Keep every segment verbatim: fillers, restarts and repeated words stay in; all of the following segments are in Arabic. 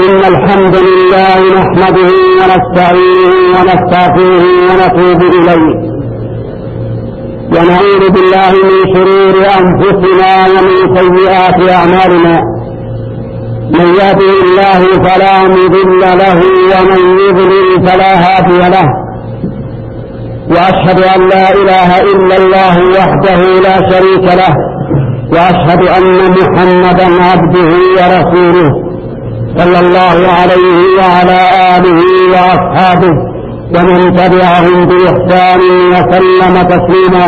إن الحمد لله نحمده ونستعينه ونستغفره ونتوب إليه ونعوذ بالله من شرور أنفسنا ومن سيئات أعمالنا. من يهده الله فلا مضل له ومن يضلل فلا هادي له، وأشهد أن لا إله إلا الله وحده لا شريك له، وأشهد أن محمدا عبده ورسوله صلى الله عليه وعلى آله وأصحابه ومن تبعهم بإحسان وسلم تسليما.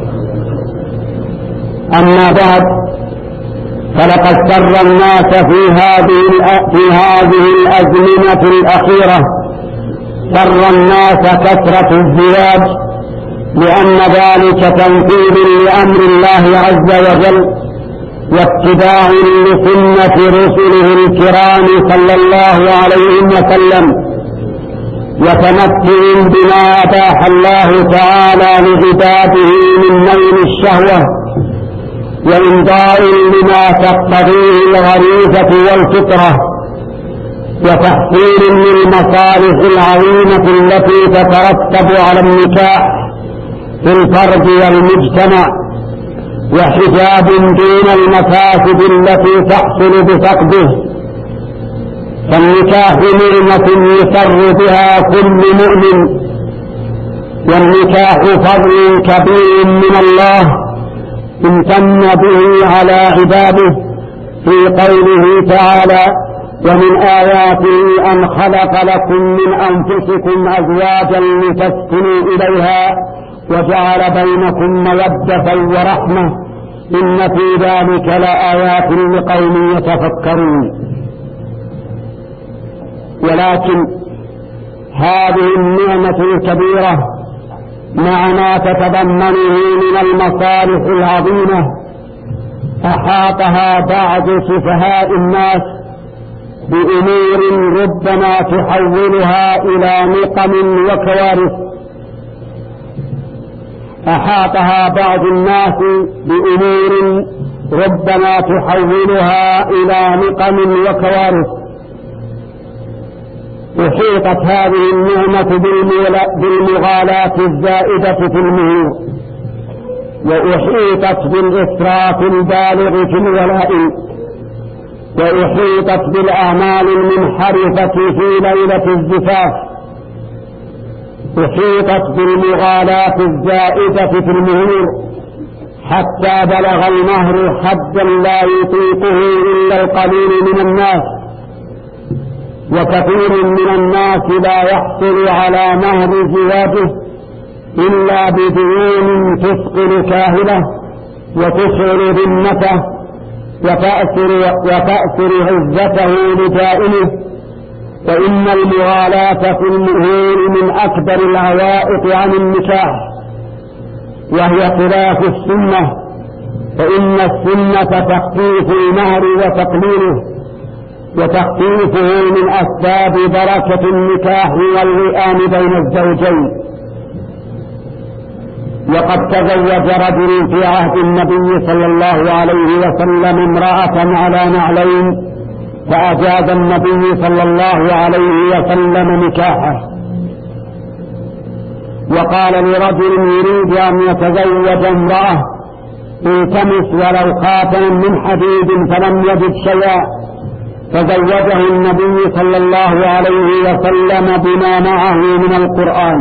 أما بعد، فلقد سر الناس في هذه في هذه الأزمنة الأخيرة سر الناس كثرة الزواج، لأن ذلك تنفيذ لأمر الله عز وجل واتباع لسنة رسله الكرام صلى الله عليه وسلم، وتمتع بما أباح الله تعالى لعباده من نيل الشهوة، وإمضاء لما تقتضيه الغريزة والفطرة، وتحصيل للمصالح العظيمة التي تترتب على النكاح في الفرد والمجتمع، وحجاب دون المفاسد التي تحصل بفقده. فالنكاح نعمة يسر بها كل مؤمن، والنكاح فضل كبير من الله امتن به على عباده في قوله تعالى: ومن آياته أن خلق لكم من أنفسكم أزواجا لتسكنوا إليها وجعل بينكم مودة ورحمة إن في ذلك لآيات لقوم يتفكرون. ولكن هذه النعمة الكبيرة مع ما تتضمنه من المصالح العظيمة أحاطها بعض سفهاء الناس بأمور ربما تحولها إلى نقم وكوارث. أحاطها بعض الناس بأمور ربما تحولها إلى نقم وكوارث. أحيطت هذه النعمة بالمغالاة الزائدة في المهور، وأحيطت بالإسراف البالغ في الولائم، وأحيطت بالأعمال المنحرفة في ليلة الزفاف، أحيطت بالمغالاة الزائدة في المهور حتى بلغ المهر حدا لا يطيقه إلا القليل من الناس، وكثير من الناس لا يحصل على مهر زواجه إلا بديون تثقل كاهله وتشعر ذمته وتأثر, وتأثر عزته لدائمه. فإن المغالاة في المهور من أكبر العوائق عن النكاح، وهي خلاف السنة، فإن السنة تخفيف المهر وتقليله، وتخفيفه من أسباب بركة النكاح والوئام بين الزوجين. وقد تزوج رجل في عهد النبي صلى الله عليه وسلم امرأة على نعلين، فأجاز النبي صلى الله عليه وسلم نكاحه. وقال لرجل يريد أن يتزوج امرأة: التمس ولو خاتما من حديد، فلم يجد شيئا، فزوجه النبي صلى الله عليه وسلم بما معه من القرآن.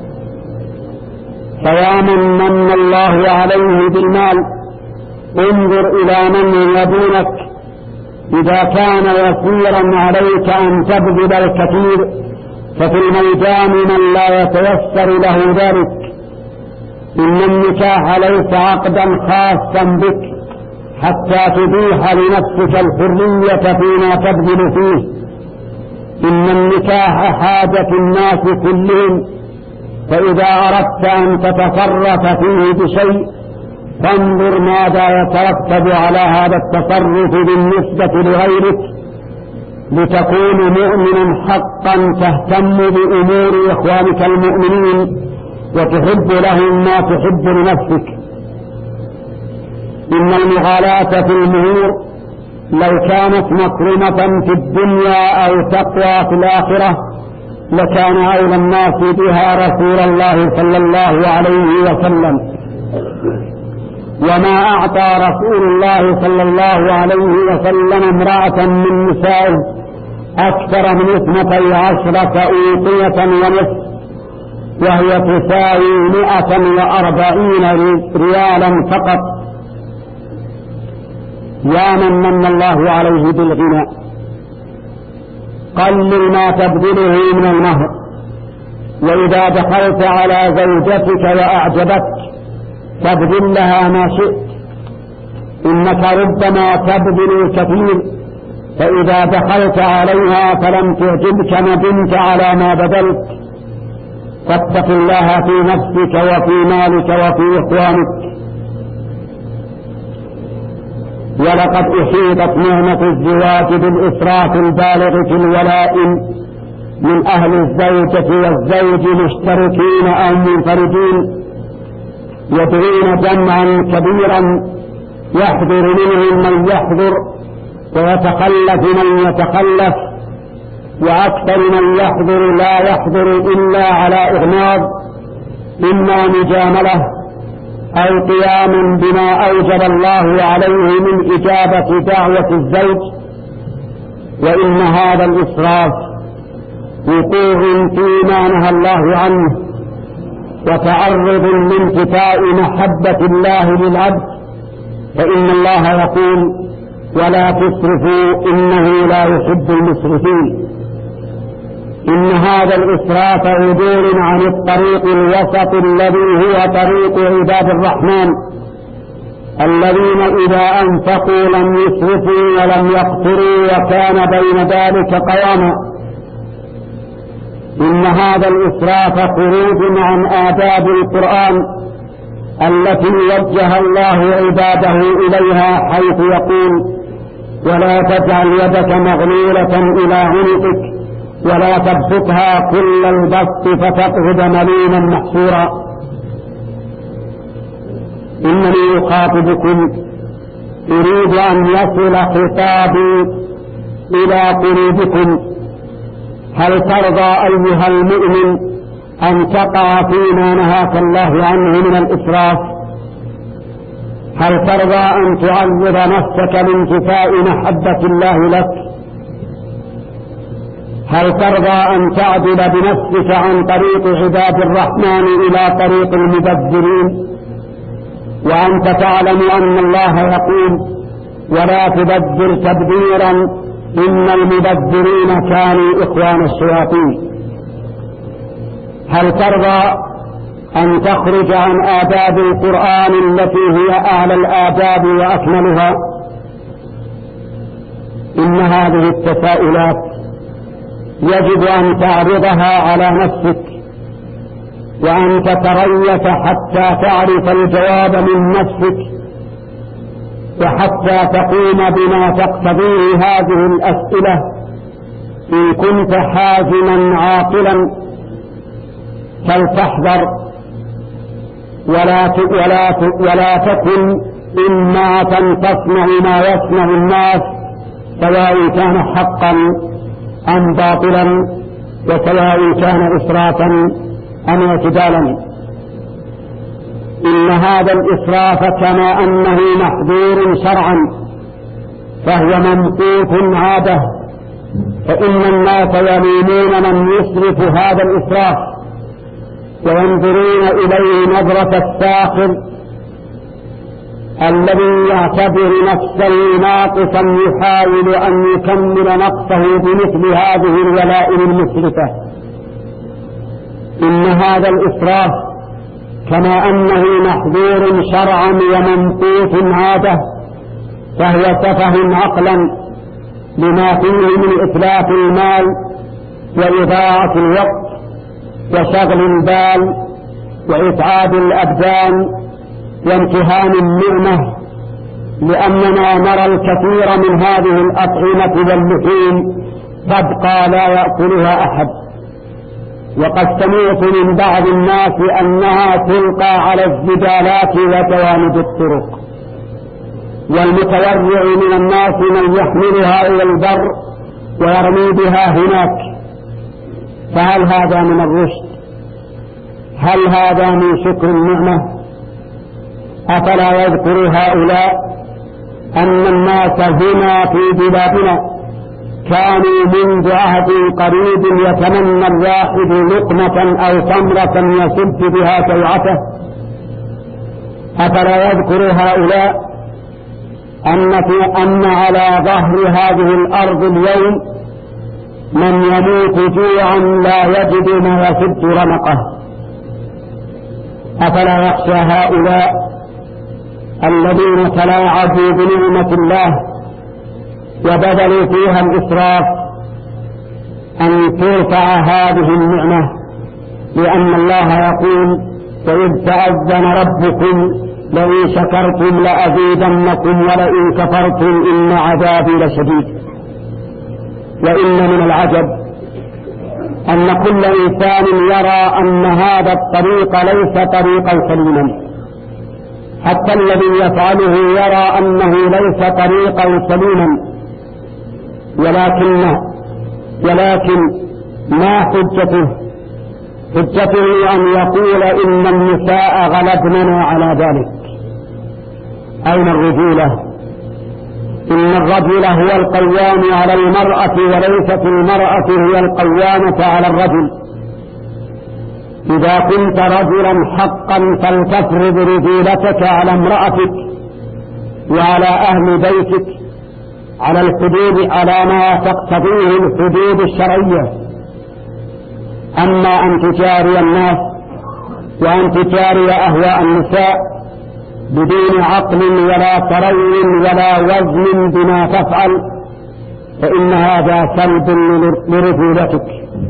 فيا من من الله عليه بالمال، انظر إلى من يدونك. إذا كان يسيرا عليك أن تبذل الكثير، ففي الميدان من لا يتيسر له ذلك. إن النكاح ليس عقدا خاصا بك حتى تبيح لنفسك الحرية فيما تبذل فيه. إن النكاح حاجة الناس كلهم، فإذا أردت أن تتصرف فيه بشيء فانظر ماذا يترتب على هذا التصرف بالنسبة لغيرك، لتكون مؤمنا حقا تهتم بأمور إخوانك المؤمنين وتحب لهم ما تحب لنفسك. إن المغالاة في المهور لو كانت مكرمة في الدنيا أو تقوى في الآخرة لكان أولى الناس بها رسول الله صلى الله عليه وسلم. وما أعطى رسول الله صلى الله عليه وسلم امرأة من نسائه أكثر من اثنتي عشرة أوقية ونصف، وهي تساوي مئة وأربعين ريالا فقط. يا من من الله عليه بالغنى قلل ما تبذله من المهر، وإذا دخلت على زوجتك وأعجبتك تبذل لها ما شئت، إنك ربما تبذل الكثير فإذا دخلت عليها فلم تعجبك ندمت على ما بذلت. فاتق الله في نفسك وفي مالك وفي إخوانك. ولقد أحيطت نعمة الزواج بالإسراف البالغ في الولائم من أهل الزوجة والزوج مشتركين أو منفردين، يدعون جمعا كبيرا يحضر منهم من يحضر ويتخلف من يتخلف، وأكثر من يحضر لا يحضر إلا على إغماض، إما مجاملة أو قيام بما أوجب الله عليه من إجابة دعوة الزوج. وإن هذا الإسراف وقوع فيما نهى الله عنه وتعرض لانتفاء محبة الله للعبد، فإن الله يقول: ولا تسرفوا إنه لا يحب المسرفين. إن هذا الإسراف عدول عن الطريق الوسط الذي هو طريق عباد الرحمن الذين إذا أنفقوا لم يسرفوا ولم يقتروا وكان بين ذلك قواما. إن هذا الإسراف خروج عن آداب القرآن التي وجه الله عباده إليها، حيث يقول: ولا تجعل يدك مغلولة إلى عنقك ولا تبسطها كل البسط فتقعد مليما محسورا. إنني أخاطبكم أريد أن يصل خطابي إلى قلوبكم. هل ترضى أيها المؤمن أن تقع فيما نهاك الله عنه من الإسراف؟ هل ترضى أن تعرض نفسك لانتفاء محبة الله لك؟ هل ترضى أن تعدل بنفسك عن طريق عباد الرحمن إلى طريق المبذرين، وأنت تعلم أن الله يقول: ولا تبذر تبذيرا إن المبذرين كانوا إخوان الشياطين؟ هل ترضى أن تخرج عن آداب القرآن التي هي أعلى الآداب وأكملها؟ إن هذه التساؤلات يجب أن تعرضها على نفسك وأن تتريث حتى تعرف الجواب من نفسك، وحتى تقوم بما تقتضيه هذه الأسئلة إن كنت حازما عاقلا. فلتحذر ولا ولا ولا تكن إما تصنع ما يصنع الناس، سواء كان حقا أم باطلا، وسواء كان إسرافا أم اعتدالا. إن هذا الإسراف كما أنه محظور شرعا فهو ممقوت عادة، فإن الناس يلومون من يسرف هذا الإسراف وينظرون إليه نظرة الساخر الذي يعتبر نفسه ناقصا يحاول أن يكمل نقصه بمثل هذه الولائم المسرفة. إن هذا الإسراف كما أنه محظور شرعا وممقوت عادة فهو سفه عقلا لما فيه من إتلاف المال وإضاعة الوقت وشغل البال وإتعاب الأبدان وامتهان النعمة، لأننا نرى الكثير من هذه الأطعمة واللحوم تبقى لا يأكلها أحد. وقد سمعت من بعض الناس أنها تلقى على الزبالات وجوانب الطرق. والمتورع من الناس من يحملها إلى البر ويرمي بها هناك. فهل هذا من الرشد؟ هل هذا من شكر النعمة؟ أفلا يذكر هؤلاء أن الناس هنا في بلادنا كانوا منذ عهد قريب يتمنى الواحد لقمة أو تمرة يسد بها جوعته؟ أفلا يذكر هؤلاء أن, في أن على ظهر هذه الأرض اليوم من يموت جوعا لا يجد ما يسد رمقه؟ أفلا يخشى هؤلاء الذين تلاعبوا بنعمة الله وبذلوا فيها الإسراف أن ترفع هذه النعمة؟ لأن الله يقول: وإذ تأذن ربكم لئن شكرتم لأزيدنكم ولئن كفرتم إن عذابي لشديد. وإن من العجب أن كل إنسان يرى أن هذا الطريق ليس طريقا سليما، حتى الذي يفعله يرى أنه ليس طريقا سليما، ولكن ولكن ما حجته؟ حجته أن يقول إن النساء غلبننا على ذلك. أين الرجولة؟ إن الرجل هو القوام على المرأة وليست المرأة هي القوامة على الرجل. إذا كنت رجلا حقا فلتفرض رجولتك على امرأتك وعلى أهل بيتك على الحدود، على ما تقتضيه الحدود الشرعية. أما أن تجاري الناس وأن تجاري أهواء النساء بدون عقل ولا تروي ولا وزن بما تفعل، فإن هذا سلب لرجولتك.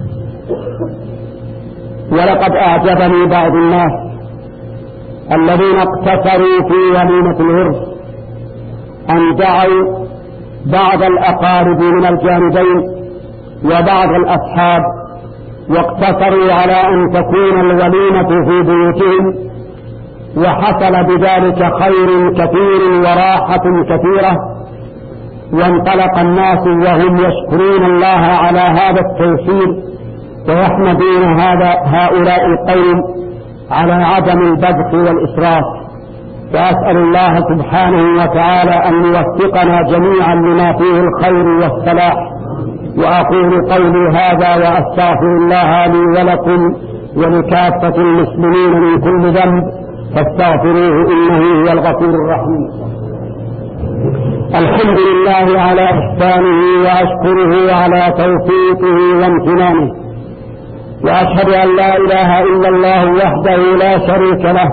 ولقد أعجبني بعض الناس الذين اقتصروا في وليمة العرس أن دعوا بعض الأقارب من الجانبين وبعض الأصحاب، واقتصروا على أن تكون الوليمة في بيوتهم، وحصل بذلك خير كثير وراحة كثيرة، وانطلق الناس وهم يشكرون الله على هذا التيسير ويحمدون هذا هؤلاء القوم على عدم البذخ والإسراف. وأسأل الله سبحانه وتعالى أن يوفقنا جميعا لما فيه الخير والصلاح. وأقول قولي هذا وأستغفر الله لي ولكم ولكافة المسلمين من كل ذنب فاستغفروه إنه هو الغفور الرحيم. الحمد لله على إحسانه وأشكره على توفيقه وامتنانه، وأشهد أن لا إله إلا الله وحده لا شريك له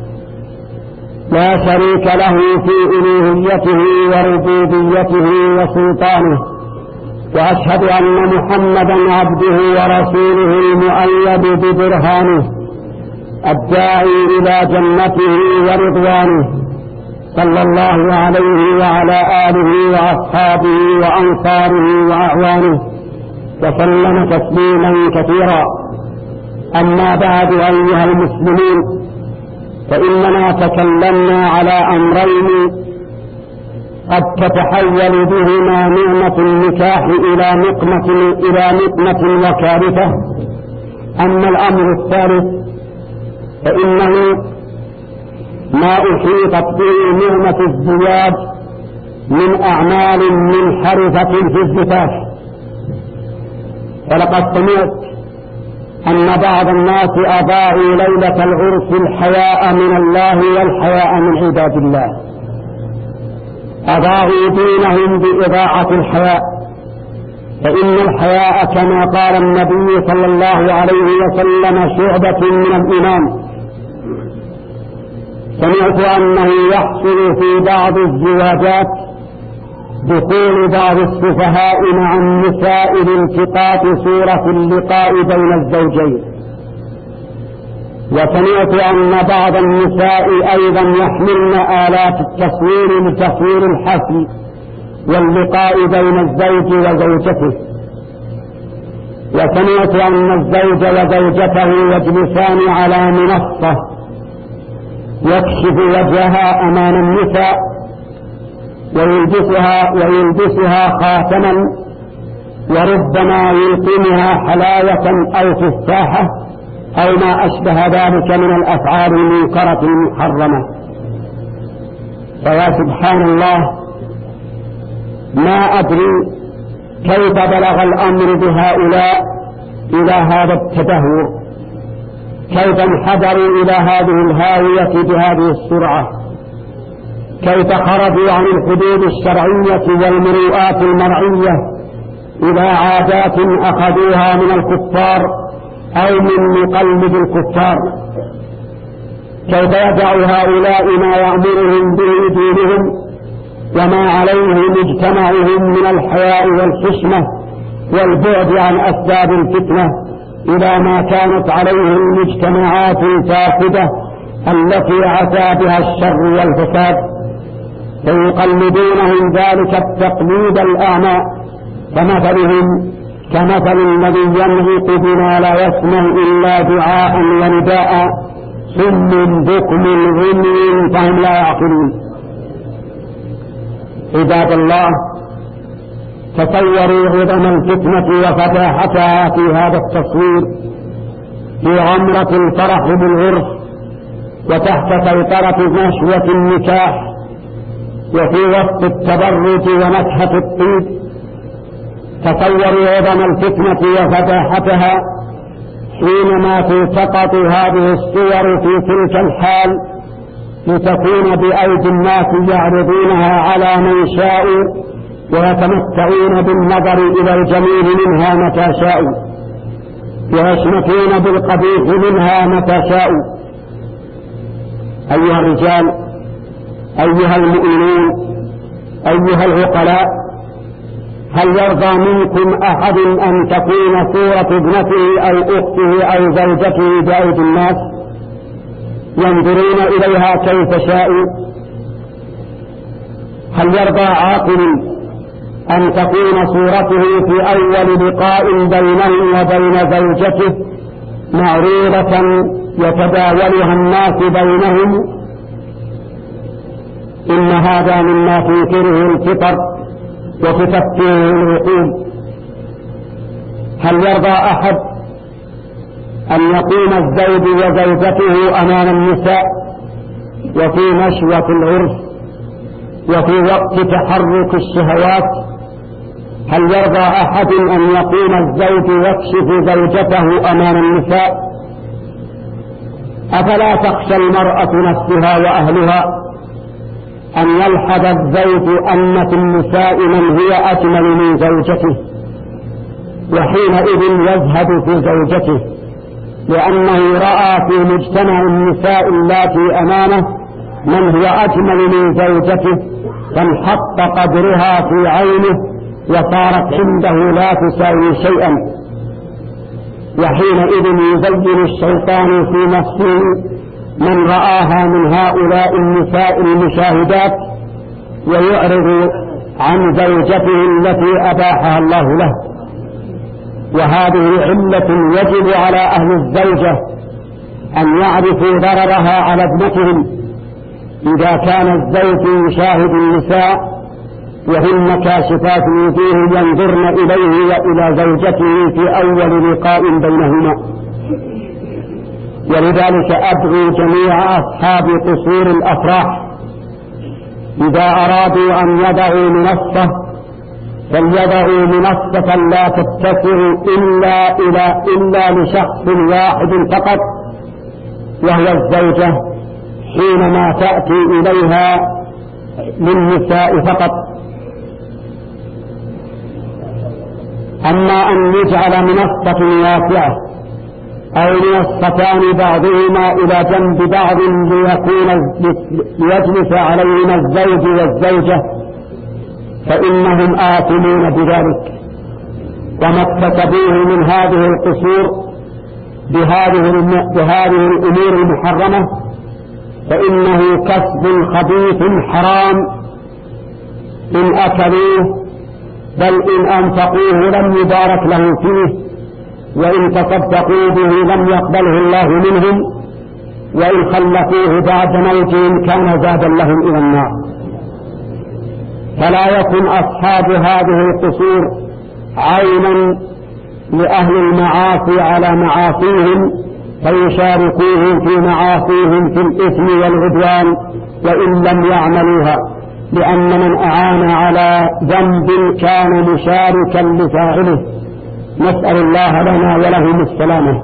لا شريك له في ألوهيته وربوبيته وسلطانه، وأشهد أن محمدا عبده ورسوله المؤيد ببرهانه الداعي إلى جنته ورضوانه، صلى الله عليه وعلى آله وأصحابه وأنصاره وأعوانه وسلم تسليما كثيرا. أما بعد أيها المسلمين، فإننا تكلمنا على أمرين قد تتحول بهما نعمة النكاح إلى نقمة إلى نقمة وكارثة. أما الأمر الثالث فإنه ما أحيطت به نعمة الزواج من أعمال منحرفة في الزفاف. فلقد سمعت أن بعض الناس أضاعوا ليلة العرس الحياء من الله والحياء من عباد الله، أضاعوا دينهم بإضاعة الحياء، فإن الحياء كما قال النبي صلى الله عليه وسلم شعبة من الإيمان. سمعت أنه يحصل في بعض الزواجات دخول بعض السفهاء مع النساء لالتقاط صورة اللقاء بين الزوجين، وسمعت أن بعض النساء أيضا يحملن آلات التصوير لتصوير الحفل واللقاء بين الزوج وزوجته، وسمعت أن الزوج وزوجته يجلسان على منصة يكشف وجهها أمام النساء ويلبسها, ويلبسها خاتما، وربما يلقمها حلاوة أو تفاحة أو ما أشبه ذلك من الأفعال المنكرة المحرمة. فيا سبحان الله، ما أدري كيف بلغ الأمر بهؤلاء إلى هذا التدهور، كيف انحدروا إلى هذه الهاوية بهذه السرعة، كيف خرجوا عن الحدود الشرعية والمروءات المرعية إلى عادات أخذوها من الكفار أو من مقلد الكفار، كيف يدع هؤلاء ما يأمرهم به دينهم وما عليه مجتمعهم من الحياء والحشمة والبعد عن أسباب الفتنة إلى ما كانت عليه المجتمعات الفاسدة التي عتى بها الشر والفساد، فيقلدونهم ذلك التقليد الأعمى، كمثلهم كمثل الذي ينهق بما لا يسمع إلا دعاء ونداء ثم بكم غني فهم لا يعقلون. عباد الله، تصوروا عظم الفتنة وفتاحتها في هذا التصوير في عمرة الفرح بالعرس وتحت سيطرة نشوة النكاح وفي وسط التبرج ونكهة الطيب. تصوروا عظم الفتنة وفتاحتها حينما تلتقط هذه الصور في تلك الحال لتكون بأيدي الناس يعرضونها على من شاءوا ويتمتعون بالنظر إلى الجميل منها متى شاءوا ويشمتون بالقبيح منها متى شاءوا. أيها الرجال، أيها المؤمنون، أيها العقلاء، هل يرضى منكم أحد أن تكون صورة ابنته أو أخته أو زوجته بأيدي الناس ينظرون إليها كيف شاءوا؟ هل يرضى عاقل أن تكون صورته في أول لقاء بينه وبين زوجته معروضة يتداولها الناس بينهم؟ إن هذا مما تنكره الفطر وتفكره العقول. هل يرضى أحد أن يقوم الزوج وزوجته أمام النساء وفي نشوة العرس وفي وقت تحرك الشهوات؟ هل يرضى أحد أن يقوم الزوج يكشف زوجته أمام النساء؟ أفلا تخشى المرأة نفسها وأهلها أن يلحظ الزوج أن في النساء من هي أجمل من زوجته، وحينئذ يزهد في زوجته لأنه رأى في مجتمع النساء اللاتي أمامه من هو أجمل من زوجته، فانحط قدرها في عينه وصارت عنده لا تساوي شيئا. وحينئذ يزين الشيطان في نفسه من رآها من هؤلاء النساء المشاهدات ويعرض عن زوجته التي أباحها الله له. وهذه علة يجب على أهل الزوجة أن يعرفوا ضررها على ابنتهم إذا كان الزوج يشاهد النساء وهن كاشفات وجوه ينظرن إليه وإلى زوجته في أول لقاء بينهما. ولذلك أدعو جميع أصحاب قصور الأفراح إذا أرادوا أن يضعوا منصة فليضعوا منصة لا تتسع إلا, إلى إلا لشخص واحد فقط، وهو الزوجة حينما تأتي إليها للنساء فقط. أما أن يجعل منصة واسعة أو منصتان بعضهما إلى جنب بعض ليكون ليجلس عليهما الزوج والزوجة فإنهم آثمون بذلك. وما اكتسبوه من هذه القصور بهذه, بهذه الأمور المحرمة فإنه كسب خبيث حرام إن أكلوه، بل إن أنفقوه لم يبارك لهم فيه، وإن تصدقوا به لم يقبله الله منهم، وإن خلقوه بعد موتهم كان زادا لهم إلى النار. فلا يكن أصحاب هذه القصور عينا لأهل المعاصي على معاصيهم فيشاركوهم في معاصيهم في الإثم والعدوان وإن لم يعملوها، لأن من أعان على ذنب كان مشاركا لفاعله. نسأل الله لنا ولهم السلامة.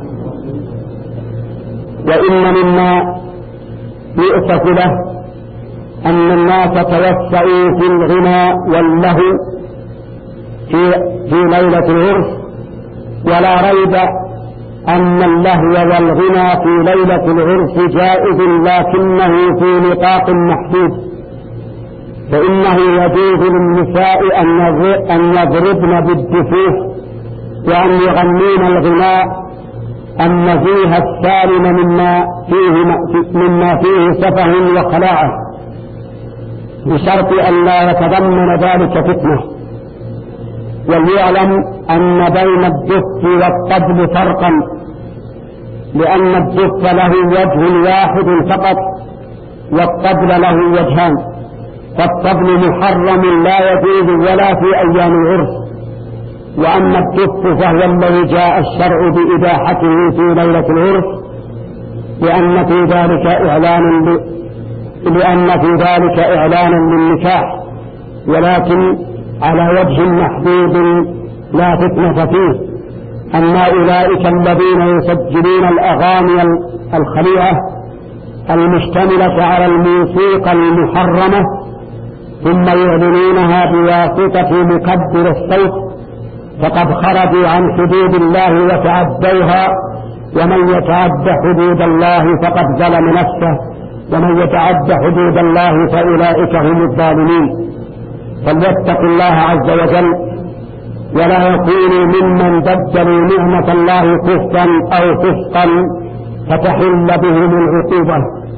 وإن مما يؤسف له أن الناس توسعوا في الغنى واللهو في, في ليلة العرس، ولا ريب أن اللهو والغنى في ليلة العرس جائز، لكنه في نطاق محدود. فإنه يجوز للنساء أن يضربن بالدفوف وأن يغنين الغناء النزيه السالم مما فيه, مما فيه سفه وخلاعة، بشرط أن لا يتضمن ذلك فتنة. وليعلم أن بين الدف والطبل فرقا، لأن الدف له وجه واحد فقط والطبل له وجهان، فالطبل محرم لا يجوز ولا في أيام العرس، وأما الدف فهو الذي جاء الشرع بإباحته في ليلة العرس، لأن في ذلك إعلان ل... لأن في ذلك إعلانا للنكاح، ولكن على وجه محدود لا فتنة فيه. أما أولئك الذين يسجلون الأغاني الخليعة المشتملة على الموسيقى المحرمة ثم يعلنونها بواسطة مكبر الصوت فقد خرجوا عن حدود الله وتعدوها، ومن يتعد حدود الله فقد ظلم نفسه، ومن يتعد حدود الله فأولئك هم الظالمين. فليتقوا الله عز وجل ولا يكونوا ممن بدلوا نعمة الله كفرا أو فسقا فتحل بهم العقوبة.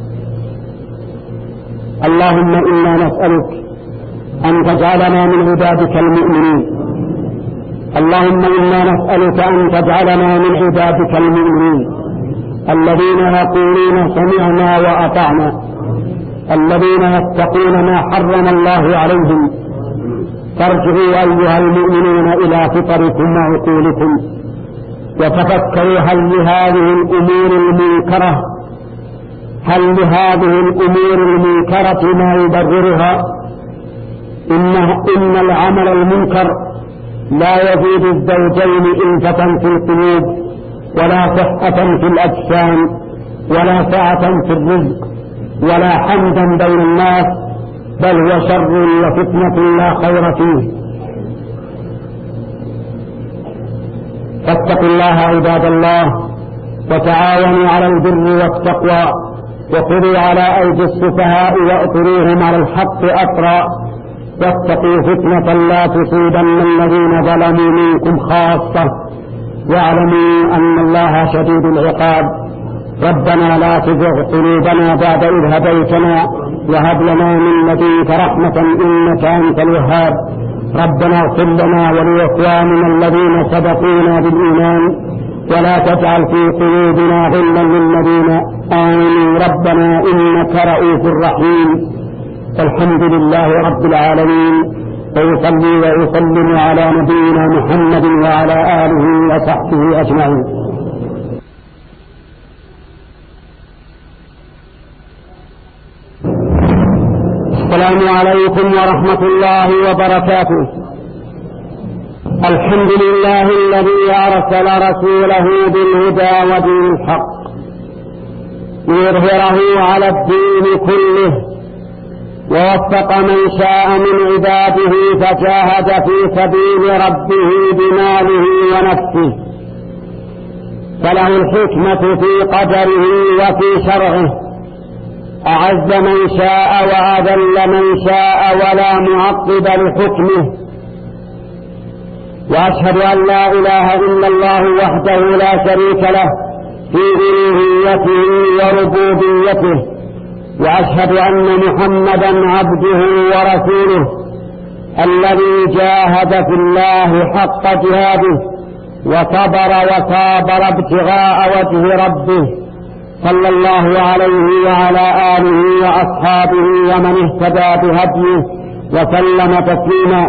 اللهم إنا نسألك أن تجعلنا من عبادك المؤمنين. اللهم إنا نسألك أن تجعلنا من عبادك المؤمنين الذين يقولون سمعنا وأطعنا، الذين يتقون ما حرم الله عليهم. فارجعوا أيها المؤمنون إلى فطركم وعقولكم وتفكروا هل لهذه الأمور المنكرة هل لهذه الأمور المنكرة ما يبررها؟ إن, إن العمل المنكر لا يزيد الزوجين إلفة في القلوب ولا صحة في الأجسام ولا سعة في الرزق ولا حمدا بين الناس، بل هو شر وفتنة لا خير فيه. فاتقوا الله عباد الله وتعاونوا على البر والتقوى، وخذوا على أيدي السفهاء وأطروهم على الحق أطرا، واتقوا فتنة لا تصيبن الذين ظلموا منكم خاصة، واعلموا أن الله شديد العقاب. ربنا لا تزغ قلوبنا بعد إذ هديتنا وهب لنا من لدنك رحمة إنك أنت الوهاب. ربنا اغفر لنا ولإخواننا الذين سبقونا بالإيمان ولا تجعل في قلوبنا غلا للذين آمنوا ربنا إنك رؤوف رحيم. الحمد لله رب العالمين، ويصلي ويسلم على نبينا محمد وعلى آله وصحبه أجمعين. السلام عليكم ورحمة الله وبركاته. الحمد لله الذي أرسل رسوله بالهدى ودين الحق ليظهره على الدين كله، ووفق من شاء من عباده فجاهد في سبيل ربه بماله ونفسه، فله الحكمة في قدره وفي شرعه، أعز من شاء وأذل من شاء ولا معقب لحكمه. وأشهد أن لا إله إلا الله وحده لا شريك له في ألوهيته وربوبيته، وأشهد أن محمدا عبده ورسوله الذي جاهد في الله حق جهاده وصبر وصابر ابتغاء وجه ربه، صلى الله عليه وعلى آله وأصحابه ومن اهتدى بهديه وسلم تسليما.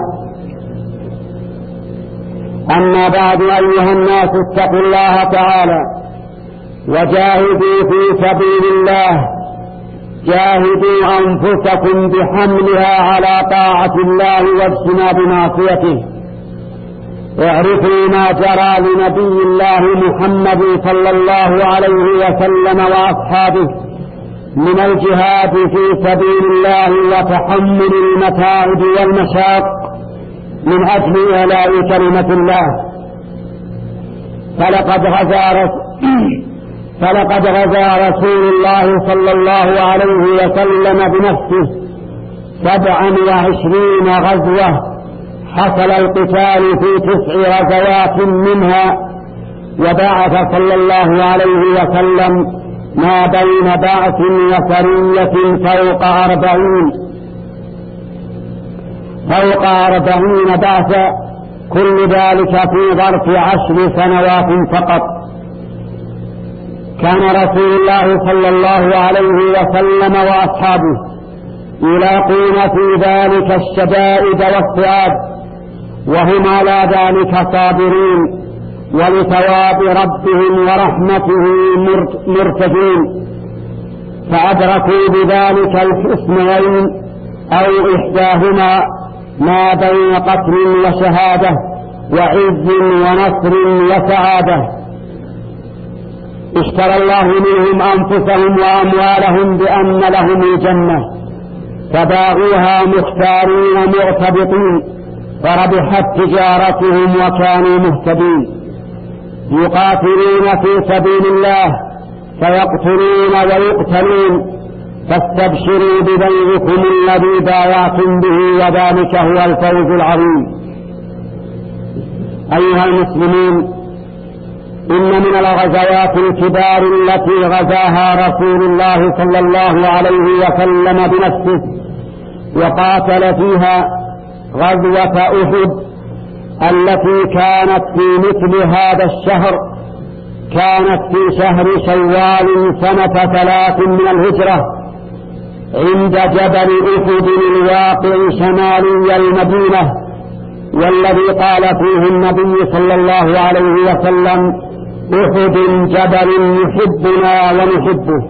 أما بعد، أيها الناس اتقوا الله تعالى وجاهدوا في سبيل الله، جاهدوا أنفسكم بحملها على طاعة الله واجتناب معصيته. اعرفوا ما جرى لنبي الله محمد صلى الله عليه وسلم وأصحابه من الجهاد في سبيل الله وتحمل المتاعب والمشاق من أجل إعلاء كلمة الله. فلقد غزا فلقد غزا رسول الله صلى الله عليه وسلم بنفسه سبعا وعشرين غزوة، حصل القتال في تسع غزوات منها، وبعث صلى الله عليه وسلم ما بين بعث وسرية فوق أربعين فوق أربعين بعثا، كل ذلك في ظرف عشر سنوات فقط. كان رسول الله صلى الله عليه وسلم وأصحابه يلاقون في ذلك الشدائد والصعاب، وهم على ذلك صابرين، ولثواب ربهم ورحمته مرتجين، فأدركوا بذلك الحسنيين أو إحداهما ما بين قتل وشهادة وعز ونصر وسعادة. اشترى الله منهم أنفسهم وأموالهم بأن لهم الجنة، فباغوها مختارين مرتبطين، فربحت تجارتهم وكانوا مهتدين. يقاتلون في سبيل الله فيقتلون ويقتلون، فاستبشروا ببيعكم الذي بايعتم به، وذلك هو الفوز العظيم. أيها المسلمين، إن من الغزوات الكبار التي غزاها رسول الله صلى الله عليه وسلم بنفسه وقاتل فيها غزوة أحد، التي كانت في مثل هذا الشهر، كانت في شهر شوال سنة ثلاث من الهجرة، عند جبل أحد الواقع شمالي المدينة، والذي قال فيه النبي صلى الله عليه وسلم: أحد جبل يحبنا ونحبه.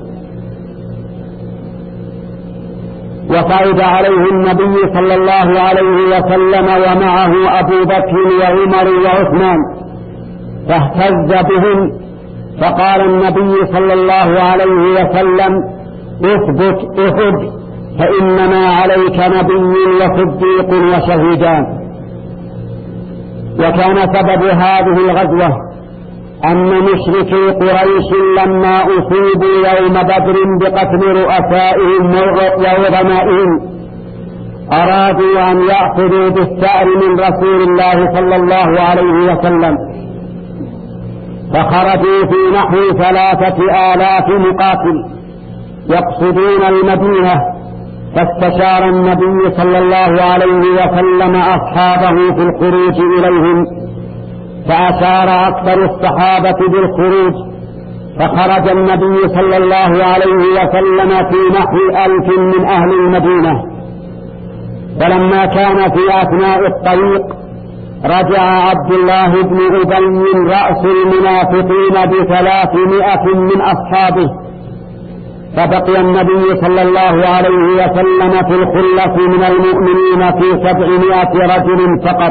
وصعد عليه النبي صلى الله عليه وسلم ومعه أبو بكر وعمر وعثمان، فاهتز بهم، فقال النبي صلى الله عليه وسلم: اثبت أحد، فإنما عليك نبي وصديق وشهيدان. وكان سبب هذه الغزوة أن مشركي قريش لما أصيبوا يوم بدر بقتل رؤسائهم وعظمائهم أرادوا أن يأخذوا بالثأر من رسول الله صلى الله عليه وسلم، فخرجوا في نحو ثلاثة آلاف مقاتل يقصدون المدينة، فاستشار النبي صلى الله عليه وسلم أصحابه في الخروج إليهم، فأشار أكثر الصحابة بالخروج، فخرج النبي صلى الله عليه وسلم في نحو ألف من أهل المدينة. فلما كان في أثناء الطريق رجع عبد الله بن أبي رأس المنافقين بثلاثمائة من أصحابه، فبقي النبي صلى الله عليه وسلم في الخلة من المؤمنين في سبعمائة رجل فقط.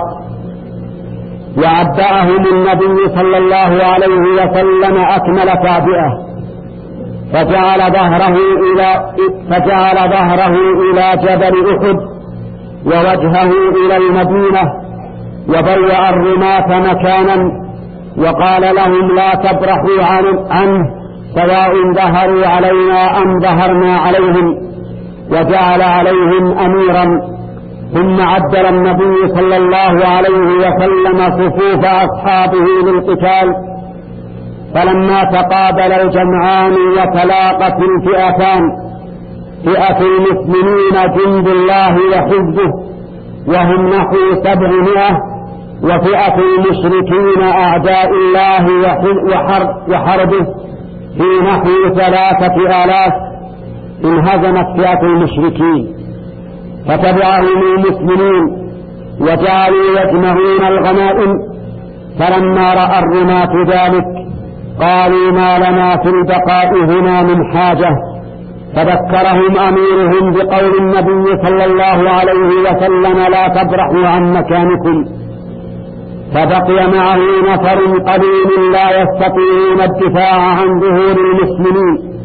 وعبأهم النبي صلى الله عليه وسلم أكمل تعبئة، فجعل ظهره إلى فجعل ظهره إلى جبل أحد ووجهه إلى المدينة، وبوأ الرماة مكانا، وقال لهم: لا تبرحوا عنه، سواء ظهروا علينا أم ظهرنا عليهم، وجعل عليهم أميرا. ثم عدل النبي صلى الله عليه وسلم صفوف أصحابه للقتال، فلما تقابل الجمعان وتلاقت الفئتان، فئة المسلمين جند الله وحزبه وهم نحو سبعمائة، وفئة المشركين أعداء الله وحربه في نحو ثلاثة آلاف، انهزمت فئة المشركين. فتبعهم المسلمين وجعلوا يجمعون الغنائم. فلما رأى الرماة ذلك قالوا ما لنا في البقاء هنا من حاجة، فذكرهم أميرهم بقول النبي صلى الله عليه وسلم لا تبرحوا عن مكانكم، فبقي معه نفر قليل لا يستطيعون الدفاع عن ظهور المسلمين.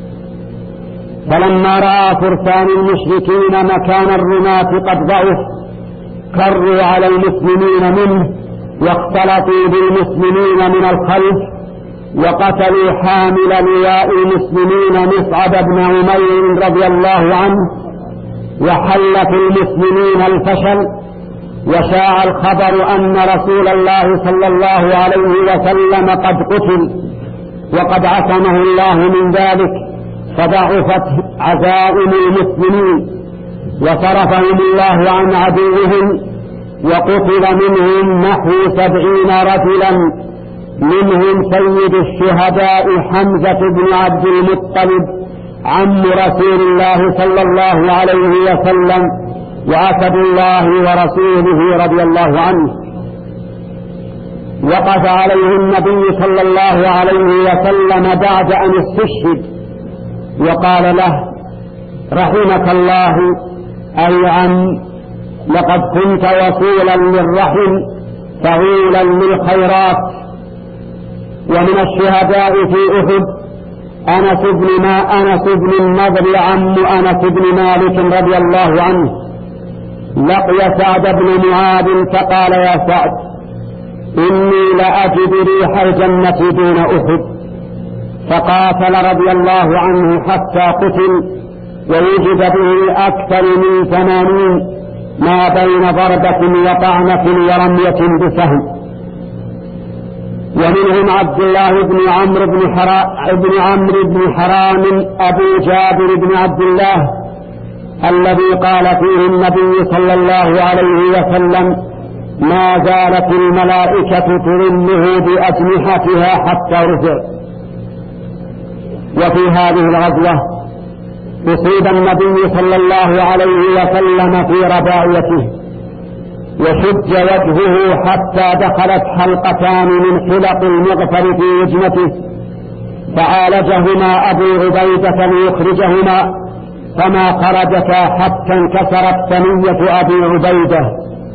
فلما رأى فرسان المشركين مكان الرماة قد ضعف كروا على المسلمين منه واختلطوا بالمسلمين من الخلف، وقتلوا حامل لواء المسلمين مصعب بن عمير رضي الله عنه، وحل في المسلمين الفشل، وشاع الخبر أن رسول الله صلى الله عليه وسلم قد قتل وقد عصمه الله من ذلك، فضعفت عزائم المسلمين وصرفهم الله عن عدوهم، وقتل منهم نحو سبعين رجلا، منهم سيد الشهداء حمزة بن عبد المطلب عم رسول الله صلى الله عليه وسلم وأسد الله ورسوله رضي الله عنه. وقف عليه النبي صلى الله عليه وسلم بعد أن استشهد وقال له رحمك الله أي عم، لقد كنت وصولا للرحم فعولا للخيرات. ومن الشهداء في أحد أنس بن ما أنس بن النضر عم أنس بن مالك رضي الله عنه، لقي سعد بن معاذ فقال يا سعد إني لأجد ريح الجنة دون أحد، فقاتل رضي الله عنه حتى قتل، ووجد به أكثر من ثمانين ما بين ضربة وطعنة ورمية بسهم. ومنهم عبد الله بن عمرو بن حرام بن عمرو بن حرام أبو جابر بن عبد الله الذي قال فيه النبي صلى الله عليه وسلم ما زالت الملائكة تظله بأجنحتها حتى رفع. وفي هذه الغزوة أصيب النبي صلى الله عليه وسلم في رباعيته وشج وجهه حتى دخلت حلقتان من حلق المغفر في وجنته، فعالجهما أبو عبيدة ليخرجهما فما خرجتا حتى انكسرت ثنية أبي عبيدة.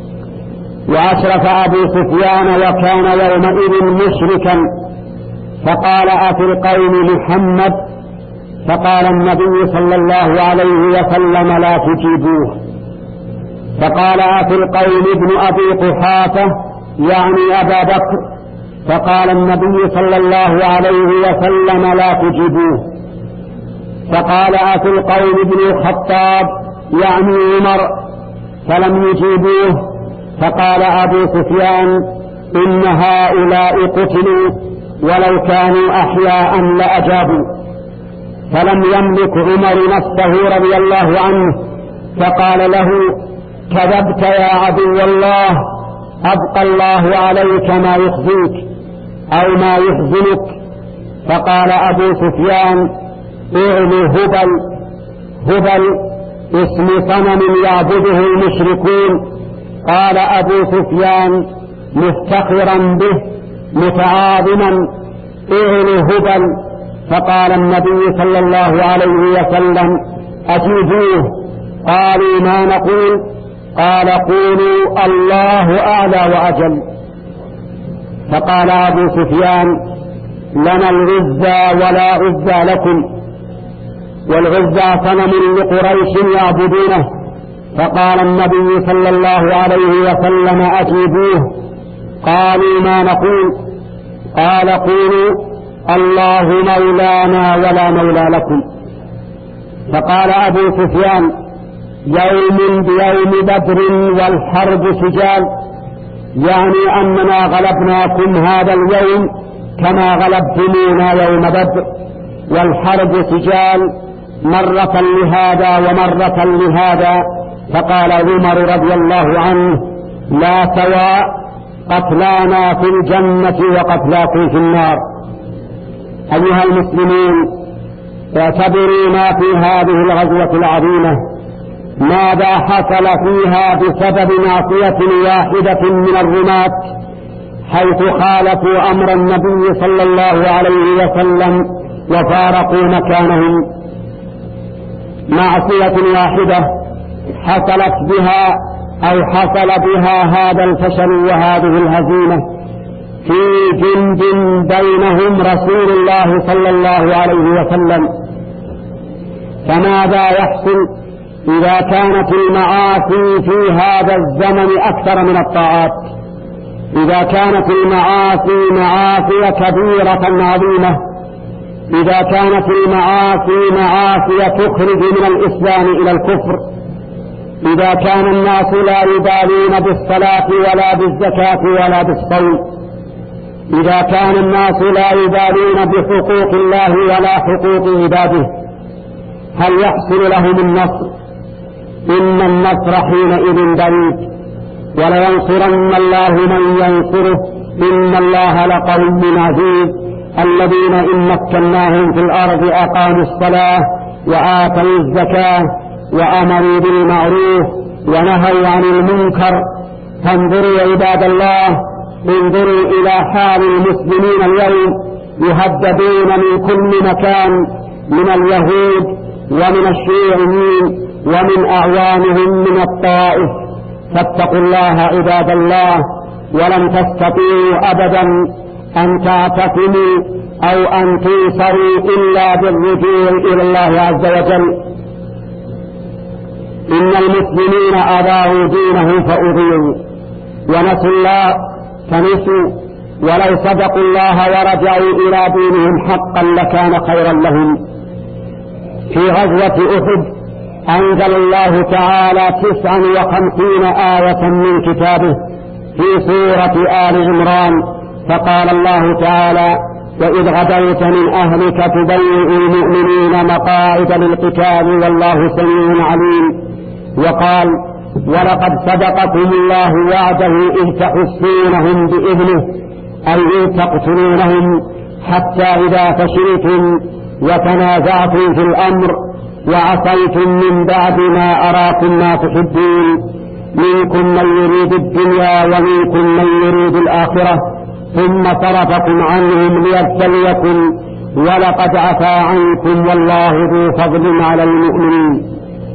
وأشرف أبو سفيان وكان يومئذ مشركا فقال أفي القوم محمد، فقال النبي صلى الله عليه وسلم لا تجيبوه. فقال أفي القوم ابن أبي قحافة يعني أبا بكر، فقال النبي صلى الله عليه وسلم لا تجيبوه. فقال أفي القوم ابن الخطاب يعني عمر، فلم يجيبوه. فقال أبو سفيان إن هؤلاء قتلوا ولو كانوا أحياء لأجابوا. فلم يملك عمر نفسه رضي الله عنه فقال له كذبت يا عدو الله، أبقى الله عليك ما يخزيك أو ما يحزنك. فقال أبو سفيان اعلو هبل. هبل اسم صنم يعبده المشركون. قال أبو سفيان مفتخرا به متعاظما اعلو هبل. فقال النبي صلى الله عليه وسلم أجيبوه. قالوا ما نقول؟ قال قولوا الله أعلى وأجل. فقال أبو سفيان لنا العزى ولا عزى لكم، والعزى صنم لقريش يعبدونه. فقال النبي صلى الله عليه وسلم أجيبوه. قالوا ما نقول؟ قال قولوا الله مولانا ولا مولى لكم. فقال أبو سفيان يوم بيوم بدر والحرب سجال، يعني أننا غلبناكم هذا اليوم كما غلبتمونا يوم بدر، والحرب سجال مرة لهذا ومرة لهذا. فقال عمر رضي الله عنه لا سواء، قتلانا في الجنة وقتلاكم في النار. أيها المسلمون، اعتبروا ما في هذه الغزوة العظيمة ماذا حصل فيها بسبب معصية واحدة من الرماة حيث خالفوا أمر النبي صلى الله عليه وسلم وفارقوا مكانهم. معصية واحدة حصلت بها أو حصل بها هذا الفشل وهذه الهزيمة في جند بينهم رسول الله صلى الله عليه وسلم. فماذا يحصل إذا كانت المعاصي في هذا الزمن أكثر من الطاعات؟ إذا كانت المعاصي معاصي كبيرة عظيمة، إذا كانت المعاصي معاصي تخرج من الإسلام إلى الكفر، إذا كان الناس لا يبالون بالصلاة ولا بالزكاة ولا بالصوم، إذا كان الناس لا يبالون بحقوق الله ولا حقوق عباده، هل يحصل لهم النصر؟ إن النصر حينئذ بعيد، ولينصرن الله من ينصره، إن الله لقوي عزيز. الذين إن مكناهم في الأرض أقاموا الصلاة وآتوا الزكاة وأمروا بالمعروف ونهوا عن المنكر. فانظروا عباد الله، انظروا إلى حال المسلمين اليوم، يهددون من كل مكان من اليهود ومن الشيوعيين ومن أعوانهم من الطائف. فاتقوا الله عباد الله، ولن تستطيعوا أبدا أن تعتصموا أو أن تنصروا إلا بالرجوع إلى الله عز وجل. إن المسلمين أضاعوا دينهم فأضيعوا، ونسوا الله فنسوا، ولو صدقوا الله ورجعوا إلى دينهم حقا لكان خيرا لهم. في غزوة أحد أنزل الله تعالى تسعا وخمسين آية من كتابه في سورة آل عمران، فقال الله تعالى: وإذ غدوت من أهلك تبوئ المؤمنين مقاعد للقتال والله سميع عليم. وقال: ولقد صدقكم الله وعده إذ تحسونهم بإذنه، أي إذ تقتلونهم حتى إذا فشلتم وتنازعتم في الأمر وعصيتم من بعد ما أراكم ما تحبون، منكم من يريد الدنيا ومنكم من يريد الآخرة، ثم صرفكم عنهم ليبتليكم ولقد عفا عنكم والله ذو فضل على المؤمنين.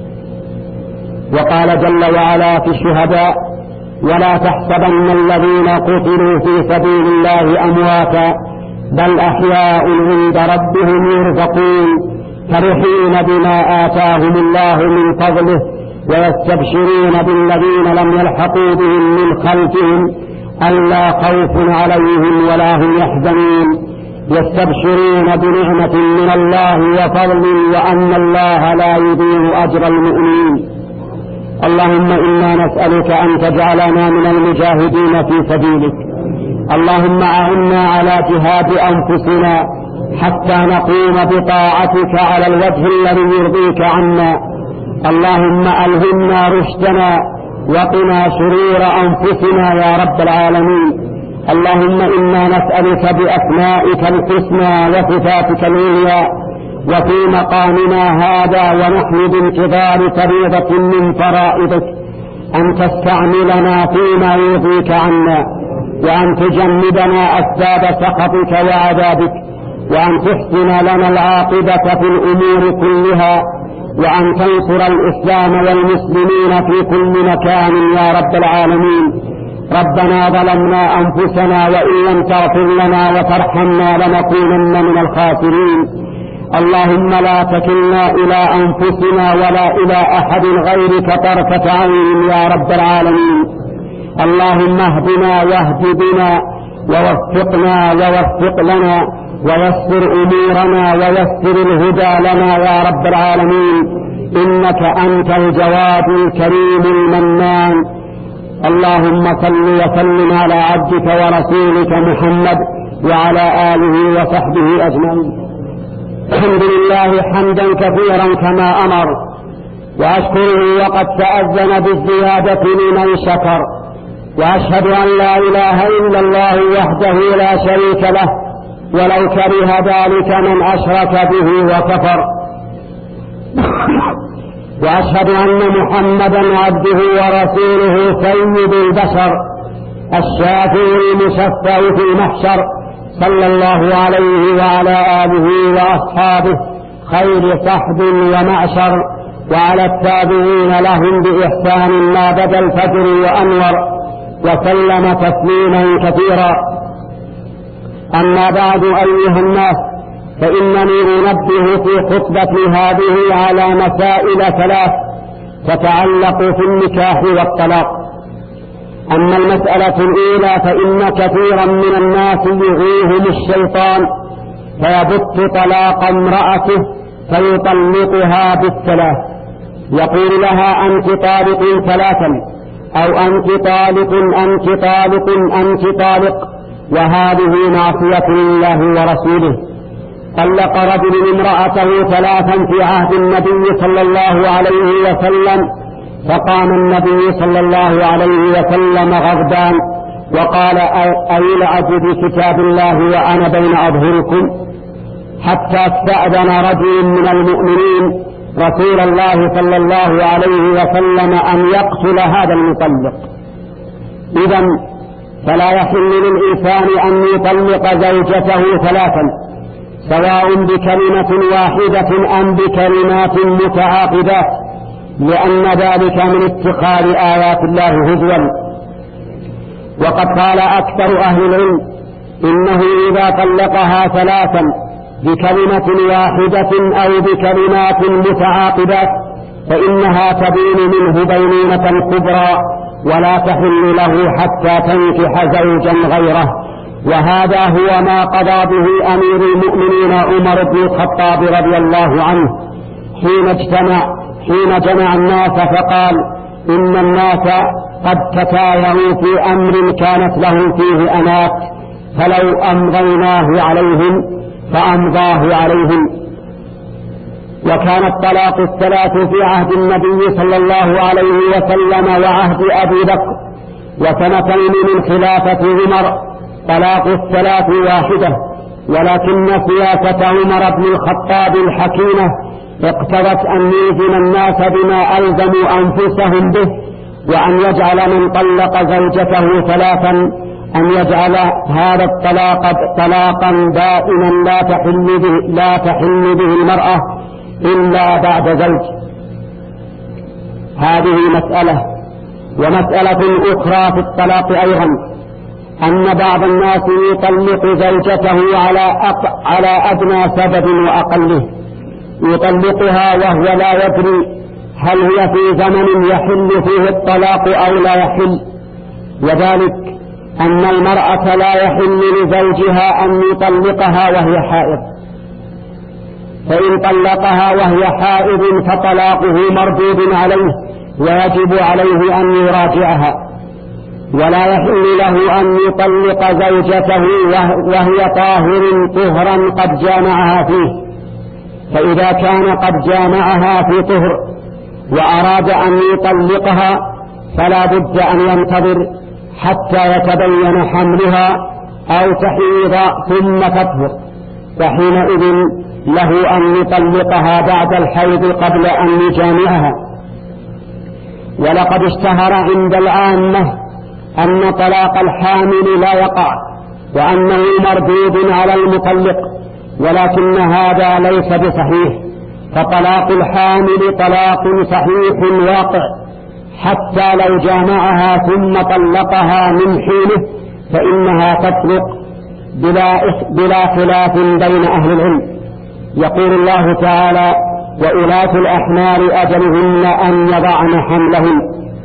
وقال جل وعلا في الشهداء: ولا تحسبن الذين قتلوا في سبيل الله أمواتا بل أحياء عند ربهم يرزقون فرحين بما آتاهم الله من فضله ويستبشرون بالذين لم يلحقوا بهم من خلفهم ألا خوف عليهم ولا هم يحزنون يستبشرون بنعمة من الله وفضل وأن الله لا يضيع أجر المؤمنين. اللهم إنا نسألك أن تجعلنا من المجاهدين في سبيلك. اللهم أعنا على جهاد أنفسنا حتى نقوم بطاعتك على الوجه الذي يرضيك عنا. اللهم ألهمنا رشدنا وقنا شرور أنفسنا يا رب العالمين. اللهم إنا نسألك بأسمائك الحسنى وصفاتك العليا وفي مقامنا هذا ونحن بانتظار فريضة من فرائضك أن تستعملنا فيما يرضيك عنا، وأن تجنبنا أسباب سخطك وعذابك، وأن تحسن لنا العاقبة في الأمور كلها، وأن تنصر الإسلام والمسلمين في كل مكان يا رب العالمين. ربنا ظلمنا أنفسنا وإن لم تغفر لنا وترحمنا لنكونن من الخاسرين. اللهم لا تكلنا إلى أنفسنا ولا إلى أحد غيرك طرفة عين يا رب العالمين. اللهم اهدنا واهد بنا ووفقنا ووفق لنا ويسر أمورنا ويسر الهدى لنا يا رب العالمين، إنك أنت الجواد الكريم المنان. اللهم صل وسلم على عبدك ورسولك محمد وعلى آله وصحبه أجمعين. الحمد لله حمدا كثيرا كما أمر، وأشكره وقد تأذن بالزيادة لمن شكر، وأشهد أن لا إله إلا الله وحده لا شريك له ولو كره ذلك من أشرك به وكفر. وأشهد أن محمدا عبده ورسوله سيد البشر الشافع المشفع في المحشر صلى الله عليه وعلى آله وأصحابه خير صحب ومعشر، وعلى التابعين لهم بإحسان ما بدا الفجر وأنور، وسلم تسليما كثيرا. أما بعد أيها الناس، فإنني أنبه في خطبة هذه على مسائل ثلاث تتعلق في النكاح والطلاق. أما المسألة الأولى فإن كثيرا من الناس يغويهم الشيطان فيبت طلاق امرأته فيطلقها بالثلاث، يقول لها أنت طالق ثلاثا، أو أنت طالق أنت طالق أنت طالق، وهذه معصية لله ورسوله. طلق رجل امرأته ثلاثا في عهد النبي صلى الله عليه وسلم، فقام النبي صلى الله عليه وسلم غضبان وقال أيلعب بكتاب الله وأنا بين أظهركم، حتى استأذن رجل من المؤمنين رسول الله صلى الله عليه وسلم أن يقتل هذا المطلق. إذن فلا يحل للإنسان أن يطلق زوجته ثلاثا، سواء بكلمة واحدة أم بكلمات متعاقدات، لأن ذلك من اتخاذ آيات الله هزوا. وقد قال أكثر أهل العلم إنه إذا طلقها ثلاثا بكلمة واحدة أو بكلمات متعاقدات فإنها تبين منه بينونة كبرى، ولا تحل له حتى تنكح زوجا غيره. وهذا هو ما قضى به أمير المؤمنين عمر بن الخطاب رضي الله عنه حين اجتمع حين جمع الناس فقال إن الناس قد تتايروا في أمر كانت لهم فيه أنات، فلو أمضيناه عليهم فأمضاه عليهم. وكان الطلاق الثلاث في عهد النبي صلى الله عليه وسلم وعهد أبي بكر وسنتين من خلافة عمر طلاق الثلاث واحدة، ولكن سياسة عمر بن الخطاب الحكيمة اقتضت أن يلزم الناس بما ألزموا أنفسهم به، وأن يجعل من طلق زوجته ثلاثا أن يجعل هذا الطلاق طلاقا دائما لا تحل به, لا تحل به المرأة إلا بعد زوج. هذه مسألة. ومسألة أخرى في الطلاق أيضا أن بعض الناس يطلق زوجته على على أدنى سبب وأقله، يطلقها وهو لا يدري هل هي في زمن يحل فيه الطلاق أو لا يحل، وذلك أن المرأة لا يحل لزوجها أن يطلقها وهي حائض، فإن طلقها وهي حائض فطلاقه مردود عليه ويجب عليه أن يراجعها، ولا يحل له أن يطلق زوجته وهي طاهر طهرا قد جامعها فيه. فإذا كان قد جامعها في طهر وأراد أن يطلقها فلا بد أن ينتظر حتى يتبين حملها أو تحيض ثم تطهر، فحينئذ له أن يطلقها بعد الحيض قبل أن يجامعها. ولقد اشتهر عند العامة أن طلاق الحامل لا يقع وأنه مردود على المطلق، ولكن هذا ليس بصحيح، فطلاق الحامل طلاق صحيح واقع، حتى لو جامعها ثم طلقها من حينه فإنها تطلق بلا, بلا خلاف بين أهل العلم. يقول الله تعالى وأولاة الأحمال أجلهن أن يضعن حملهن.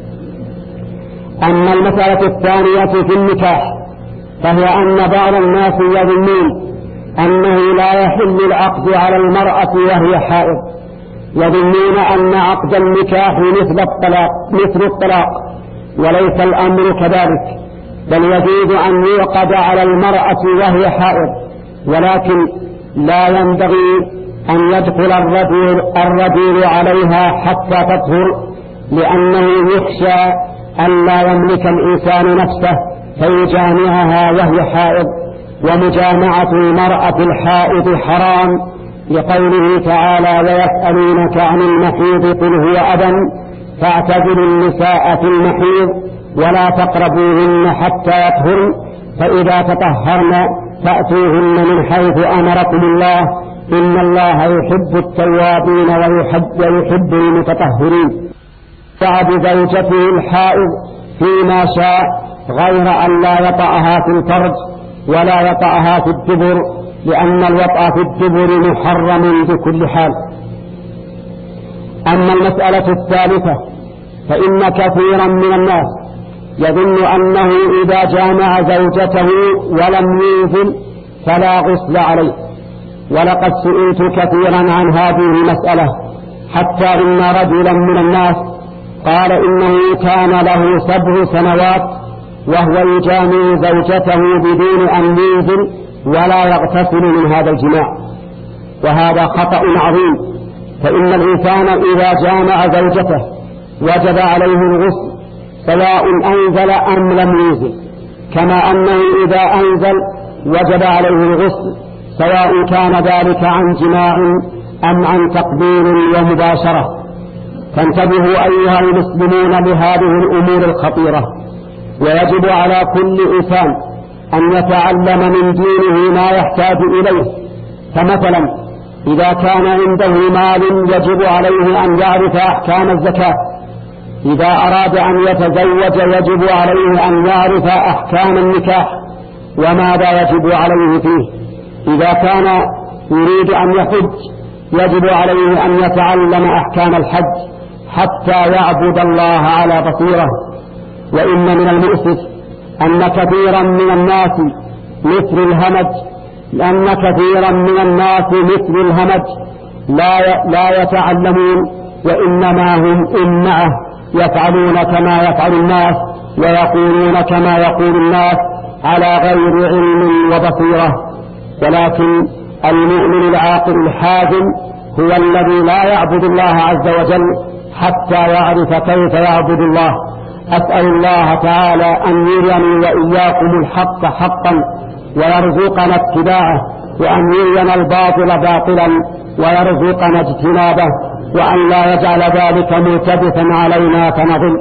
أما المسألة الثانية في النكاح فهي أن بعض الناس يظنون أنه لا يحل العقد على المرأة وهي حائض، يظنون أن عقد النكاح مثل الطلاق مثل الطلاق وليس الأمر كذلك، بل يجوز أن يعقد على المرأة وهي حائض، ولكن لا ينبغي أن يدخل الرجل, الرجل عليها حتى تطهر، لأنه يخشى أن لا يملك الإنسان نفسه فيجامعها وهي حائض، ومجامعة المرأة الحائض حرام لقوله تعالى ويسألونك عن المحيض قل هو أذى فاعتزلوا النساء في المحيض ولا تقربوهن حتى يطهرن فإذا تطهرن فأتوهن من حيث أمركم الله إن الله يحب التوابين ويحب, ويحب المتطهرين. تعب زوجته الحائض فيما شاء غير أن لا يطأها في الفرج ولا يطأها في الدبر لأن الوطأ في الدبر محرم بكل حال. أما المسألة الثالثة فإن كثيرا من الناس يظن أنه إذا جامع زوجته ولم ينزل فلا غسل عليه، ولقد سئلت كثيرا عن هذه المسألة حتى إن رجلا من الناس قال إنه كان له سبع سنوات وهو يجامع زوجته بدون أن ينزل ولا يغتسل من هذا الجماع، وهذا خطأ عظيم. فإن الإنسان إذا جامع زوجته وجب عليه الغسل سواء أنزل أم لم ينزل، كما أنه إذا أنزل وجب عليه الغسل سواء كان ذلك عن جماع أم عن تقبيل ومباشرة. فانتبهوا أيها المسلمون لهذه الأمور الخطيرة، ويجب على كل إنسان أن يتعلم من دينه ما يحتاج إليه. فمثلا إذا كان عنده مال يجب عليه أن يعرف أحكام الزكاة، إذا أراد أن يتزوج يجب عليه أن يعرف أحكام النكاح وماذا يجب عليه فيه، إذا كان يريد أن يحج يجب عليه أن يتعلم أحكام الحج حتى يعبد الله على بصيرة. وإن من المؤسف أن كثيرا من الناس مثل الهمج لأن كثيرا من الناس مثل الهمج لا لا يتعلمون، وإنما هم إمعة يفعلون كما يفعل الناس ويقولون كما يقول الناس على غير علم وبصيرة. ولكن المؤمن العاقل الحازم هو الذي لا يعبد الله عز وجل حتى يعرف كيف يعبد الله. أسأل الله تعالى أن يريني وإياكم الحق حقا ويرزقنا اتباعه، وأن يرينا الباطل باطلا ويرزقنا اجتنابه، وأن لا يجعل ذلك ملتبسا علينا فنضل.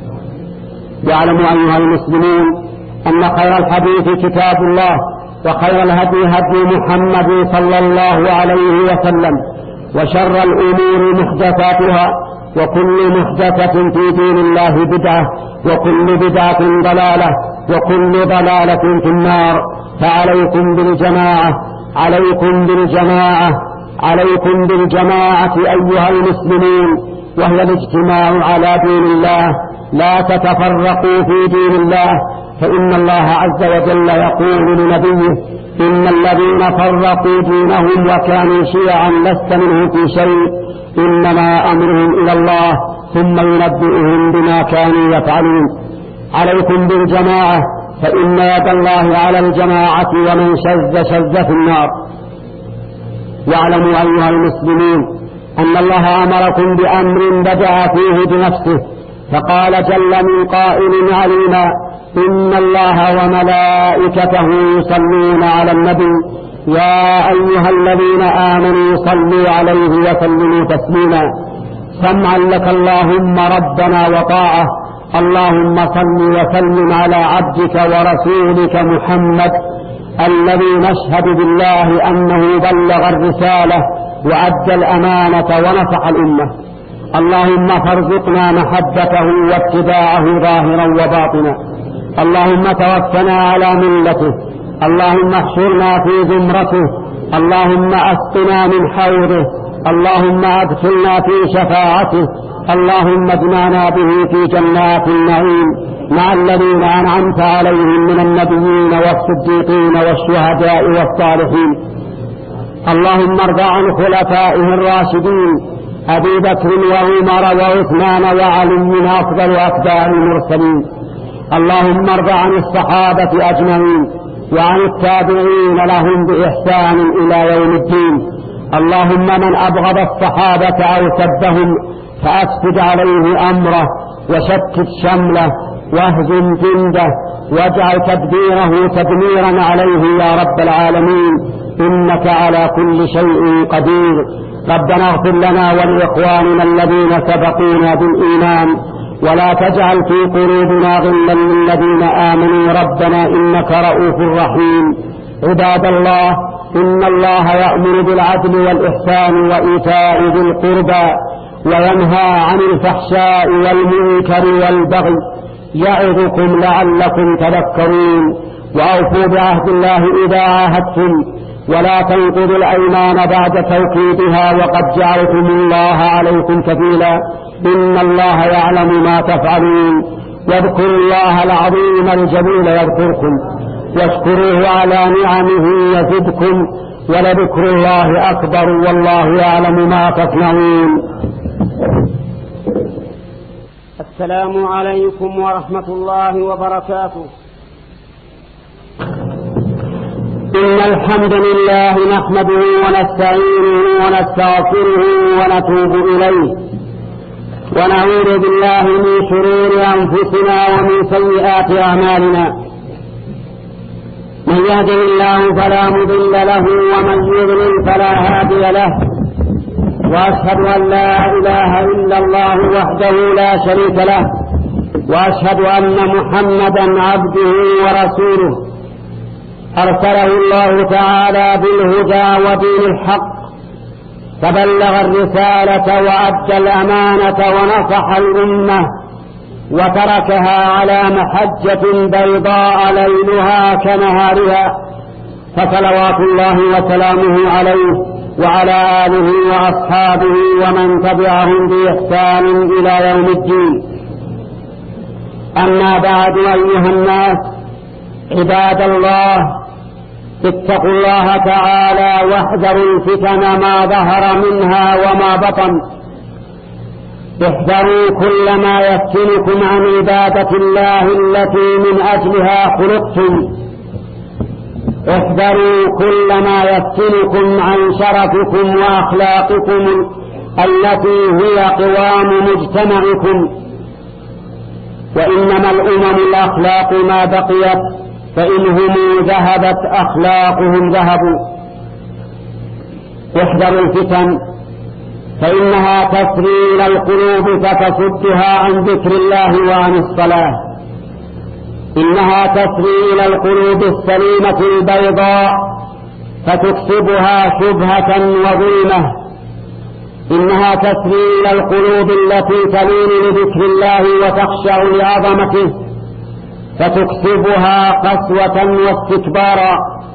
واعلموا أيها المسلمون أن خير الحديث كتاب الله، وخير الهدي هدي محمد صلى الله عليه وسلم، وشر الأمور محدثاتها، وكل محدثة في دين الله بدعة، وكل بدعة ضلالة، وكل ضلالة في النار. فعليكم بالجماعة عليكم بالجماعة عليكم بالجماعة أيها المسلمون، وهي الاجتماع على دين الله. لا تتفرقوا في دين الله، فإن الله عز وجل يقول لنبيه إن الذين فرقوا دينهم وكانوا شيعا لست منهم في شيء إنما أمرهم إلى الله ثم ينبئهم بما كانوا يفعلون. عليكم بالجماعة، فإن يد الله على الجماعة ومن شذ شذ في النار. واعلموا أيها المسلمين أن الله أمركم بأمر بدأ فيه بنفسه، فقال جل من قائل علينا إن الله وملائكته يصلون على النبي يا أيها الذين آمنوا صلوا عليه وسلموا تسليما. سمعا لك اللهم ربنا وطاعة. اللهم صل وسلم على عبدك ورسولك محمد الذي نشهد بالله أنه بلغ الرسالة وأدى الأمانة ونصح الأمة. اللهم فارزقنا محبته واتباعه ظاهرا وباطنا. اللهم توفنا على ملته. اللهم احشرنا في زمرته. اللهم أسقنا من حوضه. اللهم أدخلنا في شفاعته. اللهم اجمعنا به في جنات النعيم مع الذين أنعمت عليهم من النبيين والصديقين والشهداء والصالحين. اللهم ارض عن خلفائه الراشدين أبي بكر وعمر وعثمان وعلي أفضل أتباع المرسلين. اللهم ارض عن الصحابة أجمعين وعن التابعين لهم بإحسان إلى يوم الدين. اللهم من أبغض الصحابة أو سبهم فأسفد عليه أمره وشتت شمله واهزم جنده واجعل تدبيره تدميرا عليه يا رب العالمين، إنك على كل شيء قدير. ربنا اغفر لنا ولإخواننا الذين سبقونا بالإيمان، ولا تجعل في قلوبنا غلا للذين آمنوا ربنا إنك رؤوف رحيم. عباد الله، إن الله يأمر بالعدل والإحسان وإيتاء ذي القربى وينهى عن الفحشاء والمنكر والبغي يعظكم لعلكم تذكرون. وأوفوا بعهد الله إذا عاهدتم، ولا تنقضوا الأيمان بعد توكيدها وقد جعلتم الله عليكم كفيلا، إن الله يعلم ما تفعلون. واذكروا الله العظيم الجليل يذكركم، واشكروه على نعمه يزدكم، ولذكر الله أكبر والله يعلم ما تصنعون. السلام عليكم ورحمة الله وبركاته. إن الحمد لله نحمده ونستعينه ونستغفره ونتوب إليه، ونعوذ بالله من شرور أنفسنا ومن سيئات أعمالنا. من يهده الله فلا مضل له ومن يضلل فلا هادي له، وأشهد أن لا إله إلا الله وحده لا شريك له، وأشهد أن محمدا عبده ورسوله أرسله الله تعالى بالهدى ودين الحق، فبلغ الرسالة وأدى الأمانة ونصح الأمة، وتركها على محجة بيضاء ليلها كنهارها، فصلوات الله وسلامه عليه وعلى آله وأصحابه ومن تبعهم بإحسان إلى يوم الدين. أما بعد، أيها الناس عباد الله، اتقوا الله تعالى واحذروا الفتن ما ظهر منها وما بطن. احذروا كل ما يفتنكم عن عبادة الله التي من أجلها خلقتم. احذروا كل ما يفتنكم عن شرفكم وأخلاقكم التي هي قوام مجتمعكم. وإنما الأمم الأخلاق ما بقيت، فإنهم ذهبت أخلاقهم ذهبوا. احذروا الفتن، فإنها تسري إلى القلوب فتصدها عن ذكر الله وعن الصلاة. إنها تسري إلى القلوب السليمة البيضاء فتكسبها شبهة وظلمة. إنها تسري إلى القلوب التي تلين لذكر الله وتخشع لعظمته فتكسبها قسوة واستكبارا.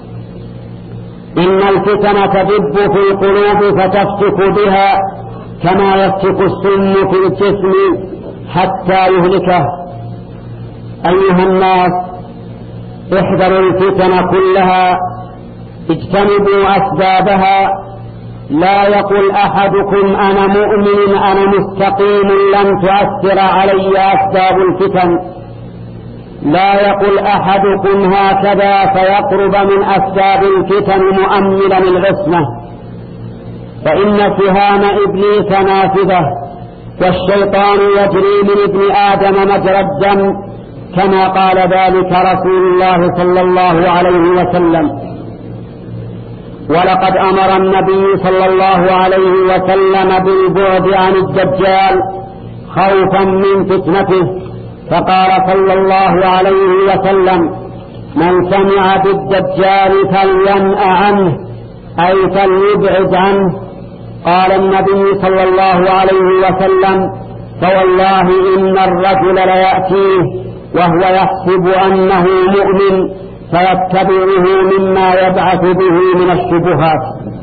إن الفتن تدب في القلوب فتفتك بها كما يفتك السم في الجسم حتى يهلكه. أيها الناس، احذروا الفتن كلها، اجتنبوا أسبابها. لا يقل أحدكم أنا مؤمن أنا مستقيم لن تؤثر علي أسباب الفتن. لا يقل أحدكم هكذا فيقرب من أسباب الفتن مؤملا العصمة، فإن سهام إبليس نافذة، والشيطان يجري من ابن آدم مجرى الدم، كما قال ذلك رسول الله صلى الله عليه وسلم. ولقد أمر النبي صلى الله عليه وسلم بالبعد عن الدجال خوفا من فتنته، فقال صلى الله عليه وسلم: من سمع بالدجال فلينأ عنه، أي فليبعد عنه. قال النبي صلى الله عليه وسلم: فوالله إن الرجل ليأتيه وهو يحسب أنه مؤمن فيتبعه مما يبعث به من الشبهات.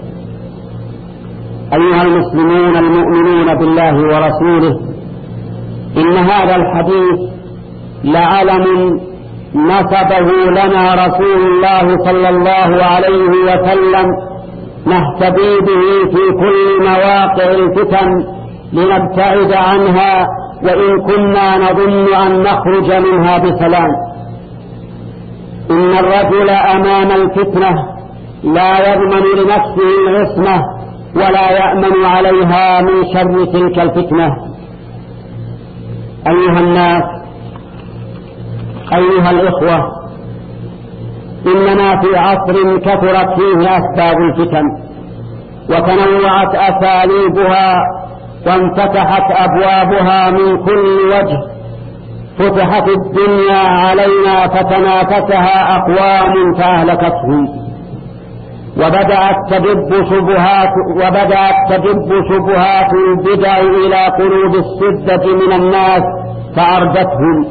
أيها المسلمون المؤمنون بالله ورسوله، إن هذا الحديث لعلم نسبه لنا رسول الله صلى الله عليه وسلم نهتدي به في كل مواقع الفتن لنبتعد عنها، وإن كنا نظن أن نخرج منها بسلام. إن الرجل أمام الفتنة لا يضمن لنفسه العصمة ولا يأمن عليها من شر تلك الفتنة. أيها الناس، أيها الإخوة، إننا في عصر كثرت فيه أسباب الفتن وتنوعت أساليبها وانفتحت أبوابها من كل وجه. فتحت الدنيا علينا فتنافسها أقوام فأهلكتهم، وبدأت تدب شبهات وبدأت تدب شبهات البدع إلى قلوب السدة من الناس فأردتهم،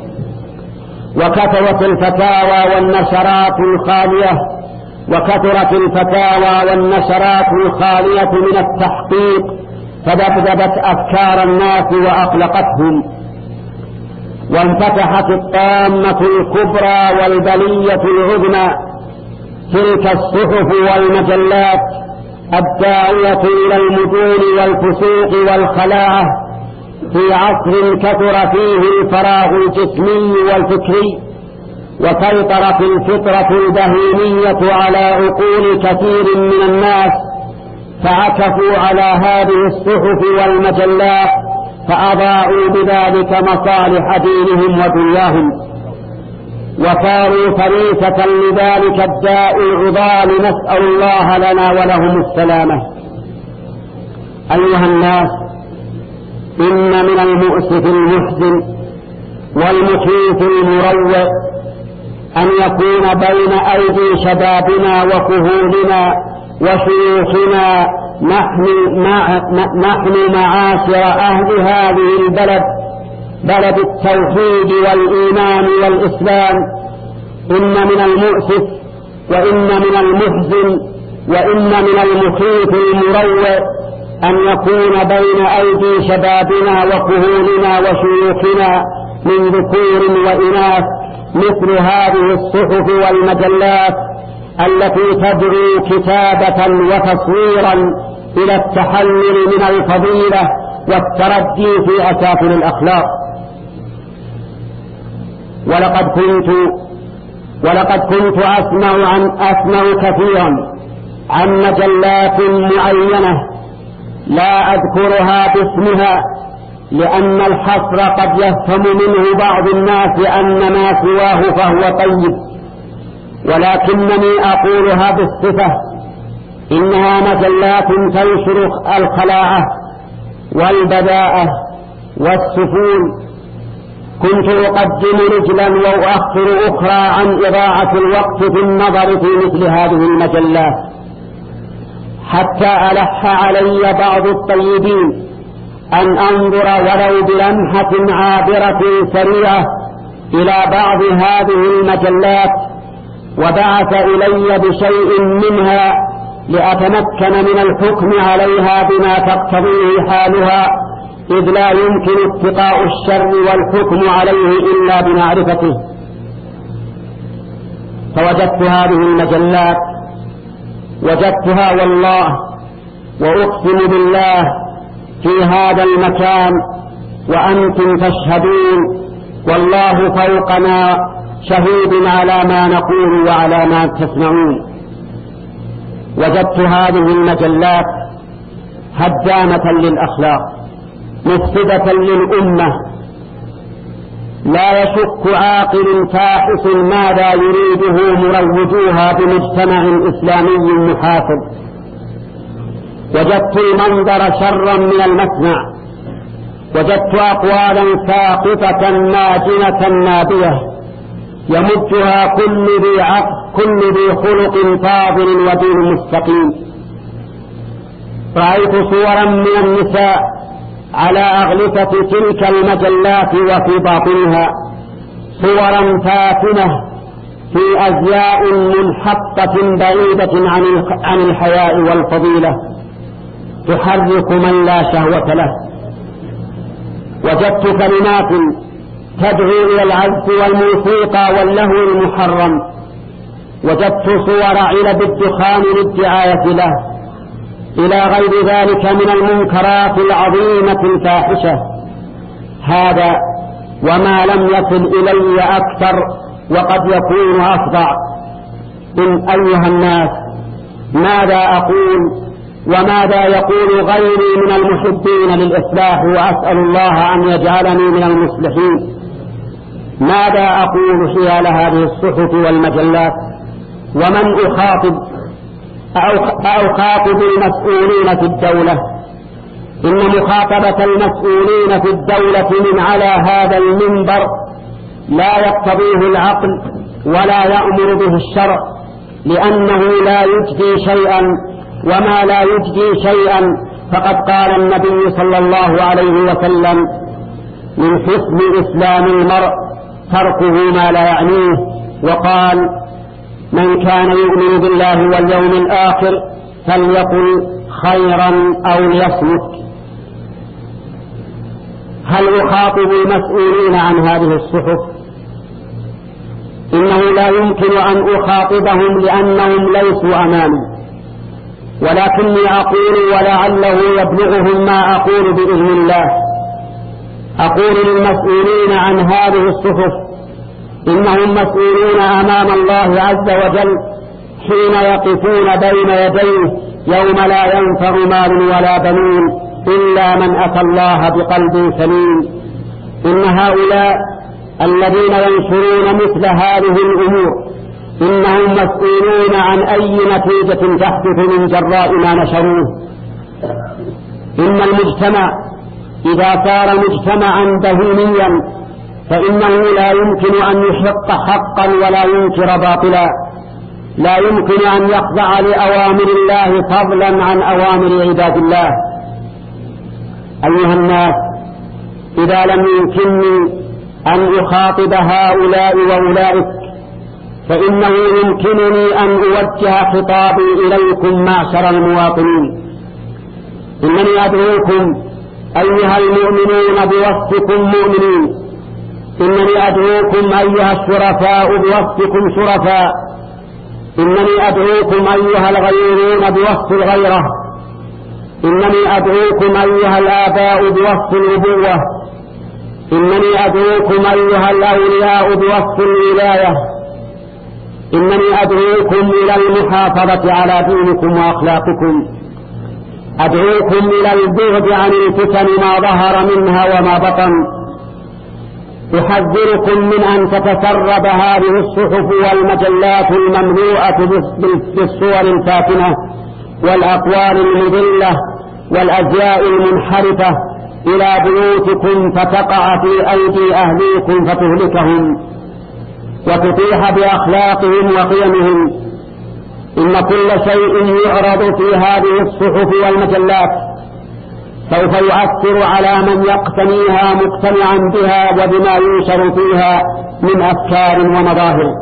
وكثرت الفتاوى والنشرات الخالية وكثرت الفتاوى والنشرات الخالية من التحقيق فدبدبت أفكار الناس وأقلقتهم، وانفتحت الطامة الكبرى والبلية العظمى، تلك الصحف والمجلات الداعية إلى المجون والفسوق والخلاعة في عصر كثر فيه الفراغ الجسمي والفكري، وسيطرت الفطرة البهيمية على عقول كثير من الناس، فعكفوا على هذه الصحف والمجلات فأضاعوا بذلك مصالح دينهم ودنياهم، وصاروا فريسة لذلك الداء العضال، نسأل الله لنا ولهم السلامة. أيها الناس، إن من المؤسف المحزن والمخيف المروع أن يكون بين أيدي شبابنا وكهولنا وشيوخنا نحن, مع نحن معاشر أهل هذه البلد، بلد التوحيد والإيمان والإسلام، إن من المؤسف وإن من المحزن وإن من المخيف المروع أن يكون بين أيدي شبابنا وكهولنا وشيوخنا من ذكور وإناث مثل هذه الصحف والمجلات التي تدعو كتابة وتصويرا إلى التحلل من الفضيلة والتردي في أسافل الأخلاق. ولقد كنت ولقد كنت أسمع عن أسمع كثيرا عن مجلات معينة لا أذكرها باسمها، لأن الحصر قد يفهم منه بعض الناس أن ما سواه فهو طيب، ولكنني أقولها بالصفة، إنها مجلات تنشر الخلاعة والبذاءة والسفول. كنت أقدم رجلا وأؤخر أخرى عن إضاعة الوقت في النظر في مثل هذه المجلات، حتى ألح علي بعض الطيبين أن أنظر ولو بلمحة عابرة سريعة إلى بعض هذه المجلات، وبعث إلي بشيء منها لأتمكن من الحكم عليها بما تقتضيه حالها، إذ لا يمكن اتقاء الشر والحكم عليه إلا بمعرفته. فوجدت هذه المجلات، وجدتها والله وأقسم بالله في هذا المكان وأنتم تشهدون، والله فوقنا شهيد على ما نقول وعلى ما تسمعون. وجدت هذه المجلات هدامة للأخلاق، مفسدة للأمة. لا يشك عاقل فاحص ماذا يريده مروجوها بمجتمع إسلامي محافظ. وجدت المنظر شرا من المسمع، وجدت أقوالا ساقطة ناجنة نابية يمدها كل ذي عقل كل ذي خلق فاضل ودين مستقيم. رأيت صورا من النساء على أغلفة تلك المجلات وفي باطنها صورا فاتنة في أزياء منحطة بعيدة عن الحياء والفضيلة تحرك من لا شهوة له. وجدت كلمات تدعو إلى العزف والموسيقى واللهو المحرم. وجدت صور علب الدخان للدعاية له، إلى غير ذلك من المنكرات العظيمة الفاحشة. هذا وما لم يصل إلي أكثر وقد يكون أفظع. إن أيها الناس، ماذا أقول وماذا يقول غيري من المحبين للإصلاح، وأسأل الله أن يجعلني من المصلحين. ماذا أقول حيال هذه الصحف والمجلات؟ ومن أخاطب؟ أخاطب المسؤولين في الدولة. إن مخاطبة المسؤولين في الدولة من على هذا المنبر لا يقتضيه العقل ولا يأمر به الشرع، لأنه لا يجدي شيئا، وما لا يجدي شيئا فقد قال النبي صلى الله عليه وسلم: من حسن إسلام المرء تركه ما لا يعنيه. وقال: من كان يؤمن بالله واليوم الآخر فليقل خيرا أو ليصمت. هل أخاطب المسؤولين عن هذه الصحف؟ إنه لا يمكن أن أخاطبهم لأنهم ليسوا أمامي، ولكني أقول ولعله يبلغهم ما أقول بإذن الله. أقول للمسؤولين عن هذه الصحف: إنهم مسؤولون أمام الله عز وجل حين يقفون بين يديه يوم لا ينفع مال ولا بنون إلا من أتى الله بقلب سليم. إن هؤلاء الذين ينشرون مثل هذه الأمور إنهم مسؤولون عن أي نتيجة تحدث من جراء ما نشروه. إن المجتمع إذا صار مجتمعا بهيميا فإنه لا يمكن أن يحق حقا ولا ينكر باطلا، لا يمكن أن يخضع لأوامر الله فضلا عن أوامر عباد الله. أيها الناس، إذا لم يمكنني أن أخاطب هؤلاء وأولئك فإنه يمكنني أن أوجه خطابي إليكم معشر المواطنين. إنني أدعوكم أيها المؤمنون بوصفكم مؤمنين، إنني أدعوكم أيها الشرفاء بوصفكم شرفاء، إنني أدعوكم أيها الغيرون بوصف الغيرة، إنني أدعوكم أيها الآباء بوصف الأبوة، إنني أدعوكم أيها الأولياء بوصف الولاية، إنني أدعوكم إلى المحافظة على دينكم وأخلاقكم، أدعوكم إلى البعد عن الفتن ما ظهر منها وما بطن. أحذركم من أن تتسرب هذه الصحف والمجلات المملوءة بالصور الفاتنة والأقوال المضلة والأزياء المنحرفة إلى بيوتكم فتقع في أيدي أهليكم فتهلكهم وتطيح بأخلاقهم وقيمهم. إن كل شيء يعرض في هذه الصحف والمجلات سوف يؤثر على من يقتنيها مقتنعا بها وبما ينشر فيها من أفكار ومظاهر.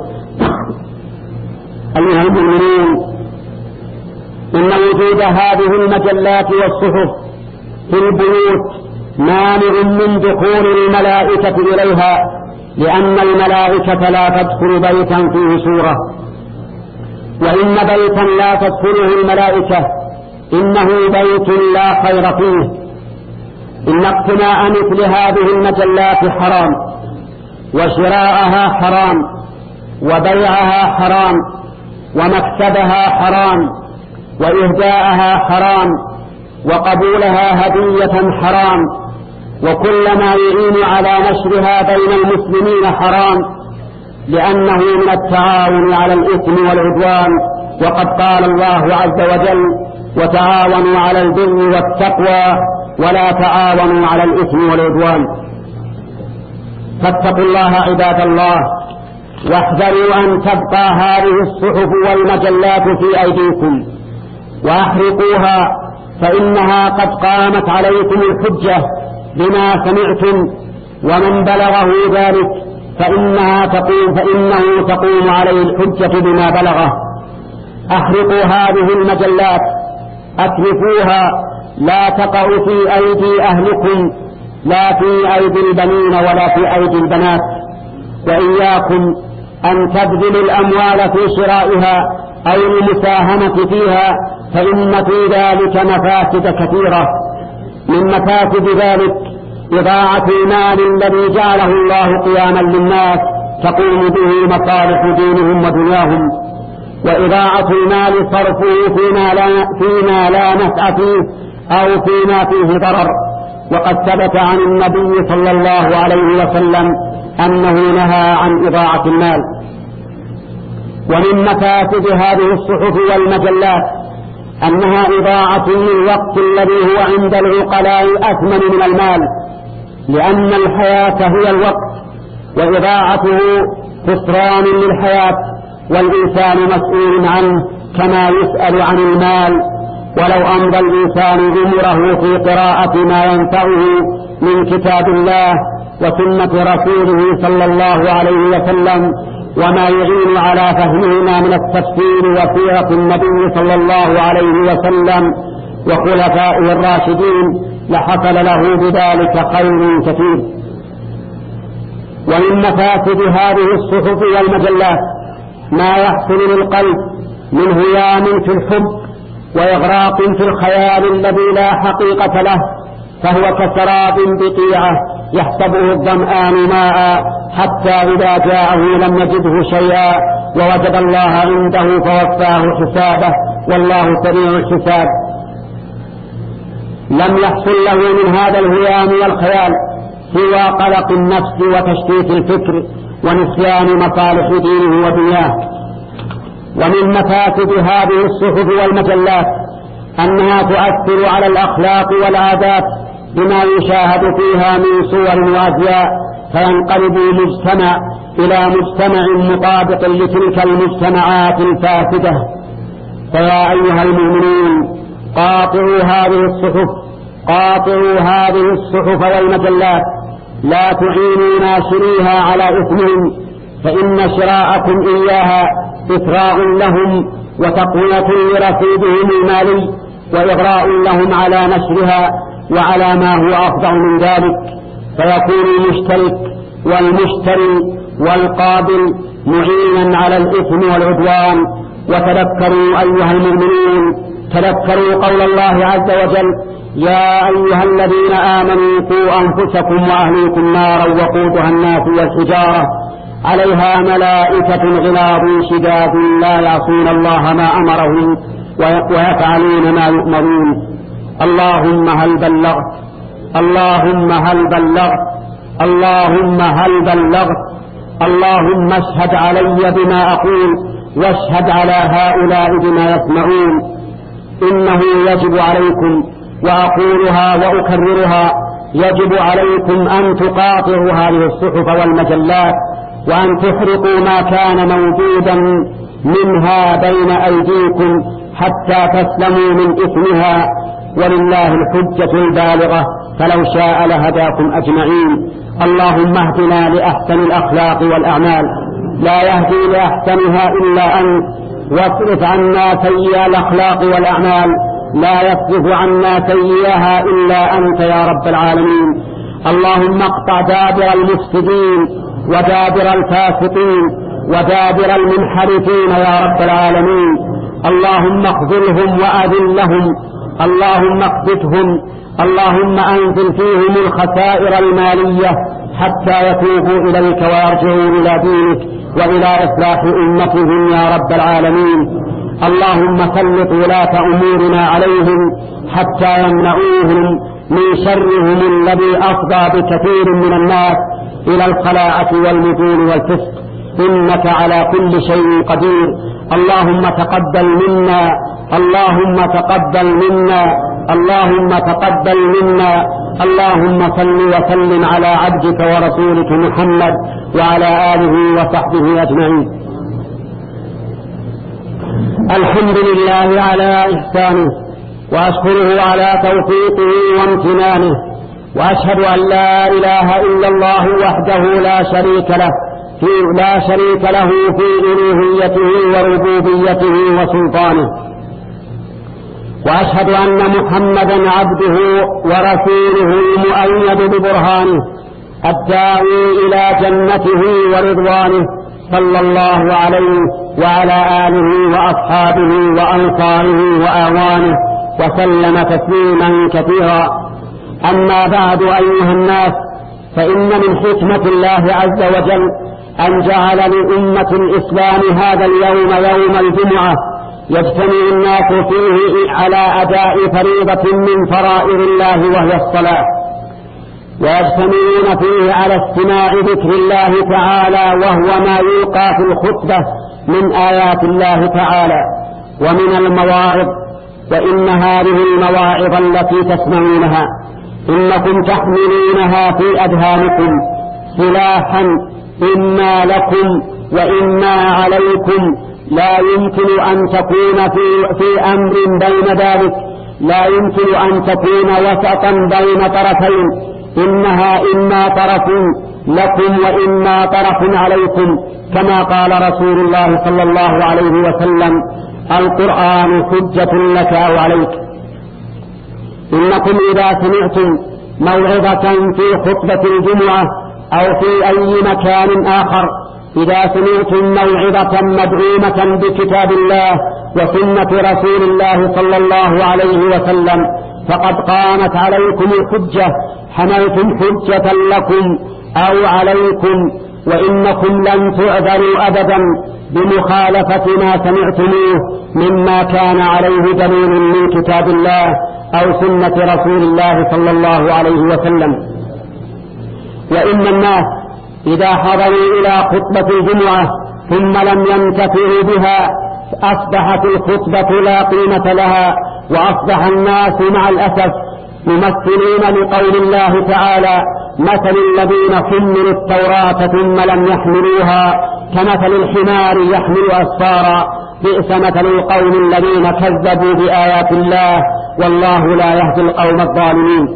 أيها المؤمنون، إن وجود هذه المجلات والصحف في البيوت مانع من دخول الملائكة إليها، لأن الملائكة لا تدخل بيتا فيه سورة، وإن بيتا لا تدخله الملائكة إنه بيت لا خير فيه. إن اقتناء مثل هذه المجلات حرام، وشراءها حرام، وبيعها حرام، ومكسبها حرام، وإهداءها حرام، وقبولها هدية حرام، وكل ما يعين على نشرها بين المسلمين حرام، لأنه من التعاون على الإثم والعدوان. وقد قال الله عز وجل: وتعاونوا على البر والتقوى ولا تعاونوا على الإثم والعدوان. فاتقوا الله عباد الله، واحذروا أن تبقى هذه الصحف والمجلات في أيديكم، وأحرقوها، فإنها قد قامت عليكم الحجة بما سمعتم، ومن بلغه ذلك فإنها تقوم فإنه تقوم عليه الحجة بما بلغه. أحرقوا هذه المجلات، أتلفوها، لا تقع في أيدي أهلكم، لا في أيدي البنين ولا في أيدي البنات. وإياكم أن تبذلوا الأموال في شرائها أو المساهمة فيها، فإن في ذلك مفاسد كثيرة. من مفاسد ذلك إضاعة المال الذي جعله الله قياما للناس تقوم به مصالح دينهم ودنياهم، وإضاعة المال صرفه فيما لا, فيما لا نفع فيه أو فيما فيه ضرر. وقد ثبت عن النبي صلى الله عليه وسلم أنه نهى عن إضاعة المال. ومن مفاسد هذه الصحف والمجلات أنها إضاعة للوقت الذي هو عند العقلاء أثمن من المال، لأن الحياة هي الوقت، وإضاعته خسران للحياة، والإنسان مسؤول عنه كما يسأل عن المال. ولو أمضى الإنسان عمره في قراءة ما ينفعه من كتاب الله وسنة رسوله صلى الله عليه وسلم وما يعين على فهمهما من التفسير وسيرة النبي صلى الله عليه وسلم وخلفائه الراشدين لحصل له بذلك خير كثير. ومن مفاسد هذه الصحف والمجلات ما يحصل للقلب من هيام في الحب وإغراق في الخيال الذي لا حقيقة له، فهو كسراب بقيعة يحسبه الظمآن ماء حتى إذا جاءه لم يجده شيئا ووجد الله عنده فوفاه حسابه والله سريع الحساب. لم يحصل له من هذا الهيام والخيال سوى قلق النفس وتشتيت الفكر ونسيان مصالح دينه ودنياه. ومن مفاسد هذه الصحف والمجلات أنها تؤثر على الأخلاق والعادات بما يشاهد فيها من صور وأزياء، فينقلب المجتمع إلى مجتمع مطابق لتلك المجتمعات الفاسدة. فيا أيها المؤمنون قاطعوا هذه الصحف قاطعوا هذه الصحف والمجلات، لا تعينوا ناشريها على إثمهم، فإن شراءكم إياها إثراء لهم وتقوية لرصيدهم المالي وإغراء لهم على نشرها وعلى ما هو أفضل من ذلك، فيكون المشترك والمشتري والقابل معينا على الإثم والعدوان. وتذكروا أيها المؤمنون تذكروا قول الله عز وجل: يا أيها الذين آمنوا قوا أنفسكم وأهليكم نارا وقودها الناس والحجارة عليها ملائكة غلاظ شداد لا يعصون الله ما أمرهم ويفعلون ما يؤمرون. اللهم هل بلغت اللهم هل بلغت اللهم هل بلغت اللهم اشهد علي بما أقول واشهد على هؤلاء بما يسمعون. إنه يجب عليكم، وأقولها وأكررها، يجب عليكم أن تقاطعوا هذه الصحف والمجلات وأن تحرقوا ما كان موجودا منها بين أيديكم حتى تسلموا من إثمها، ولله الحجة البالغة فلو شاء لهداكم أجمعين. اللهم اهدنا لأحسن الأخلاق والأعمال، لا يهدي لأحسنها إلا أنت، واصرف عنا سيئ الأخلاق والأعمال، لا يصرف عنا سيئها إلا أنت يا رب العالمين. اللهم اقطع دابر المفسدين ودابر الفاسقين ودابر المنحرفين يا رب العالمين. اللهم اخذلهم وأذلهم، اللهم اقذفهم، اللهم أنزل فيهم الخسائر المالية حتى يتوبوا إليك ويرجعوا إلى دينك وإلى إصلاح أمتهم يا رب العالمين. اللهم سلط ولاة أمورنا عليهم حتى يمنعوهم من شرهم الذي أفضى بكثير من الناس إلى الخلاعة والمجون والفسق، إنك على كل شيء قدير. اللهم تقبل منا اللهم تقبل منا اللهم تقبل منا اللهم صل وسلم على عبدك ورسولك محمد وعلى آله وصحبه أجمعين. الحمد لله على إحسانه، وأشكره على توفيقه وامتنانه، وأشهد أن لا إله إلا الله وحده لا شريك له في لا شريك له في ألوهيته وربوبيته وسلطانه، وأشهد أن محمدا عبده ورسوله المؤيد ببرهانه الداعي إلى جنته ورضوانه صلى الله عليه وعلى آله وأصحابه وأنصاره وآوانه وسلم تسليما كثيرا. أما بعد أيها الناس، فإن من حكمة الله عز وجل أن جعل لأمة الإسلام هذا اليوم يوم الجمعة يجتمع الناس فيه على أداء فريضة من فرائض الله وهي الصلاة. ويجتمعون فيه على استماع ذكر الله تعالى، وهو ما يلقى في الخطبة من آيات الله تعالى ومن المواعظ. وإن هذه المواعظ التي تسمعونها إنكم تحملونها في أذهانكم سلاحا إما لكم وإما عليكم، لا يمكن أن تكون في, في أمر بين ذلك، لا يمكن أن تكون وسطا بين طرفين، إنها إما طرف لكم وإما طرف عليكم، كما قال رسول الله صلى الله عليه وسلم: القرآن حجة لك أو عليك. إنكم إذا سمعتم موعظة في خطبة الجمعة أو في أي مكان آخر، إذا سمعتم موعظة مدعومة بكتاب الله وسنة رسول الله صلى الله عليه وسلم، فقد قامت عليكم الحجة، حملتم حجة لكم أو عليكم، وإنكم لن تعذروا أبدا بمخالفة ما سمعتموه مما كان عليه دليل من كتاب الله أو سنة رسول الله صلى الله عليه وسلم. وإن الناس إذا حضروا إلى خطبة الجمعة ثم لم ينتفعوا بها أصبحت الخطبة لا قيمة لها، وأصبح الناس مع الأسف ممثلين لقول الله تعالى: مثل الذين حملوا التوراة ثم لم يحملوها كمثل الحمار يحمل أسفارا، بئس مثل القوم الذين كذبوا بآيات الله، والله لا يهدي القوم الظالمين.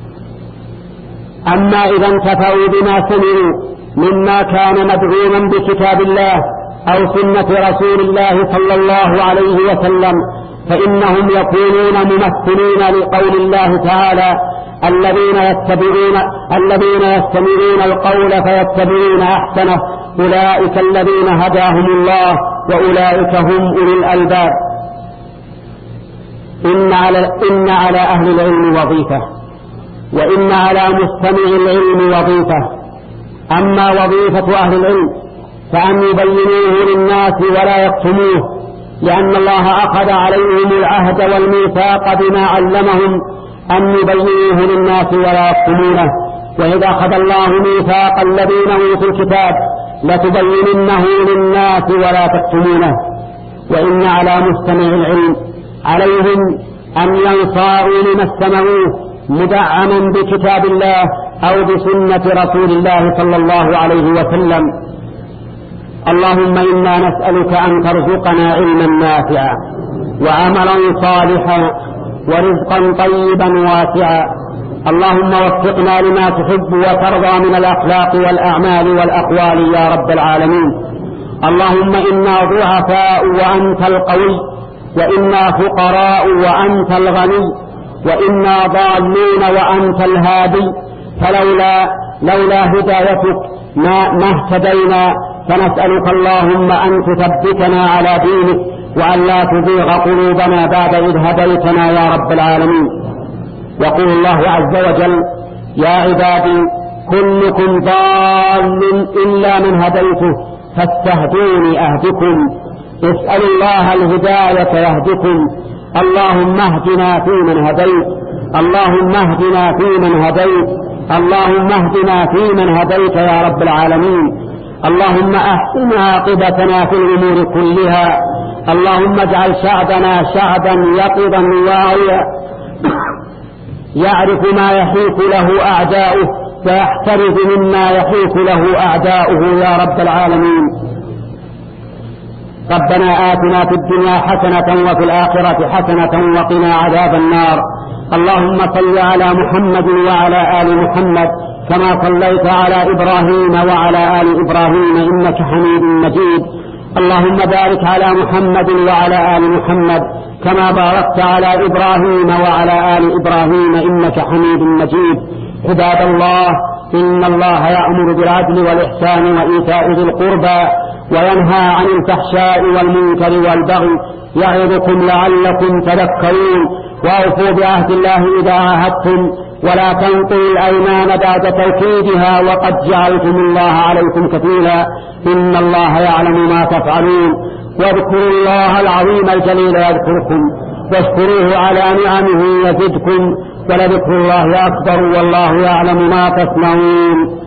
أما إذا انتفعوا بما سمعوا مما كان مدعوما بكتاب الله أو سنة رسول الله صلى الله عليه وسلم، فإنهم يكونون ممثلين لقول الله تعالى: الذين يتبعون الذين يستمعون القول فيتبعون أحسنه، أولئك الذين هداهم الله وأولئك هم أولي الألباب. إن على, إن على أهل العلم وظيفة، وإن على مستمع العلم وظيفة. أما وظيفة أهل العلم فأن يبينوه للناس ولا يكتموه، لأن الله أخذ عليهم العهد والميثاق بما علمهم أن يبينوه للناس ولا يكتمونه. وإذا أخذ الله ميثاق الذين أوتوا الكتاب لتبيننه للناس ولا تكتمونه. وإن على مستمع العلم عليهم أن ينصاعوا لما استمعوه مدعما بكتاب الله أو بسنة رسول الله صلى الله عليه وسلم. اللهم إنا نسألك أن ترزقنا علما نافعا وعملا صالحا ورزقا طيبا واسعا. اللهم وفقنا لما تحب وترضى من الأخلاق والأعمال والأقوال يا رب العالمين. اللهم إنا ضعفاء وأنت القوي، وإنا فقراء وأنت الغني، وإنا ضالون وأنت الهادي، فلولا لولا هدايتك ما, ما اهتدينا، فنسألك اللهم أن تثبتنا على دينك وأن لا تزيغ قلوبنا بعد إذ هديتنا يا رب العالمين. يقول الله عز وجل: يا عبادي كلكم ضال إلا من هديته فاستهدوني أهدكم. اسألوا الله الهداية يهدكم. اللهم اهدنا فيمن هديت، اللهم اهدنا فيمن هديت، اللهم اهدنا فيمن هديت يا رب العالمين. اللهم أحسن عاقبتنا في الأمور كلها. اللهم اجعل شعبنا شعبا يقظا واعيا يعرف ما يحيك له أعداؤه ويحترز مما يحيك له أعداؤه يا رب العالمين. ربنا آتنا في الدنيا حسنة وفي الآخرة حسنة وقنا عذاب النار. اللهم صل على محمد وعلى آل محمد كما صليت على إبراهيم وعلى آل إبراهيم إنك حميد مجيد. اللهم بارك على محمد وعلى آل محمد كما باركت على إبراهيم وعلى آل إبراهيم إنك حميد مجيد. عباد الله، إن الله يأمر بالعدل والإحسان وإيتاء ذي القربى وينهى عن الفحشاء والمنكر والبغي، يعظكم لعلكم تذكرون. وأوفوا بعهد الله إذا عاهدتم، ولا تنقضوا الأيمان بعد توكيدها وقد جعلتم الله عليكم كفيلا، إن الله يعلم ما تفعلون. واذكروا الله العظيم الجليل يذكركم، واشكروه على نعمه يزدكم، ولذكر الله أكبر والله يعلم ما تصنعون.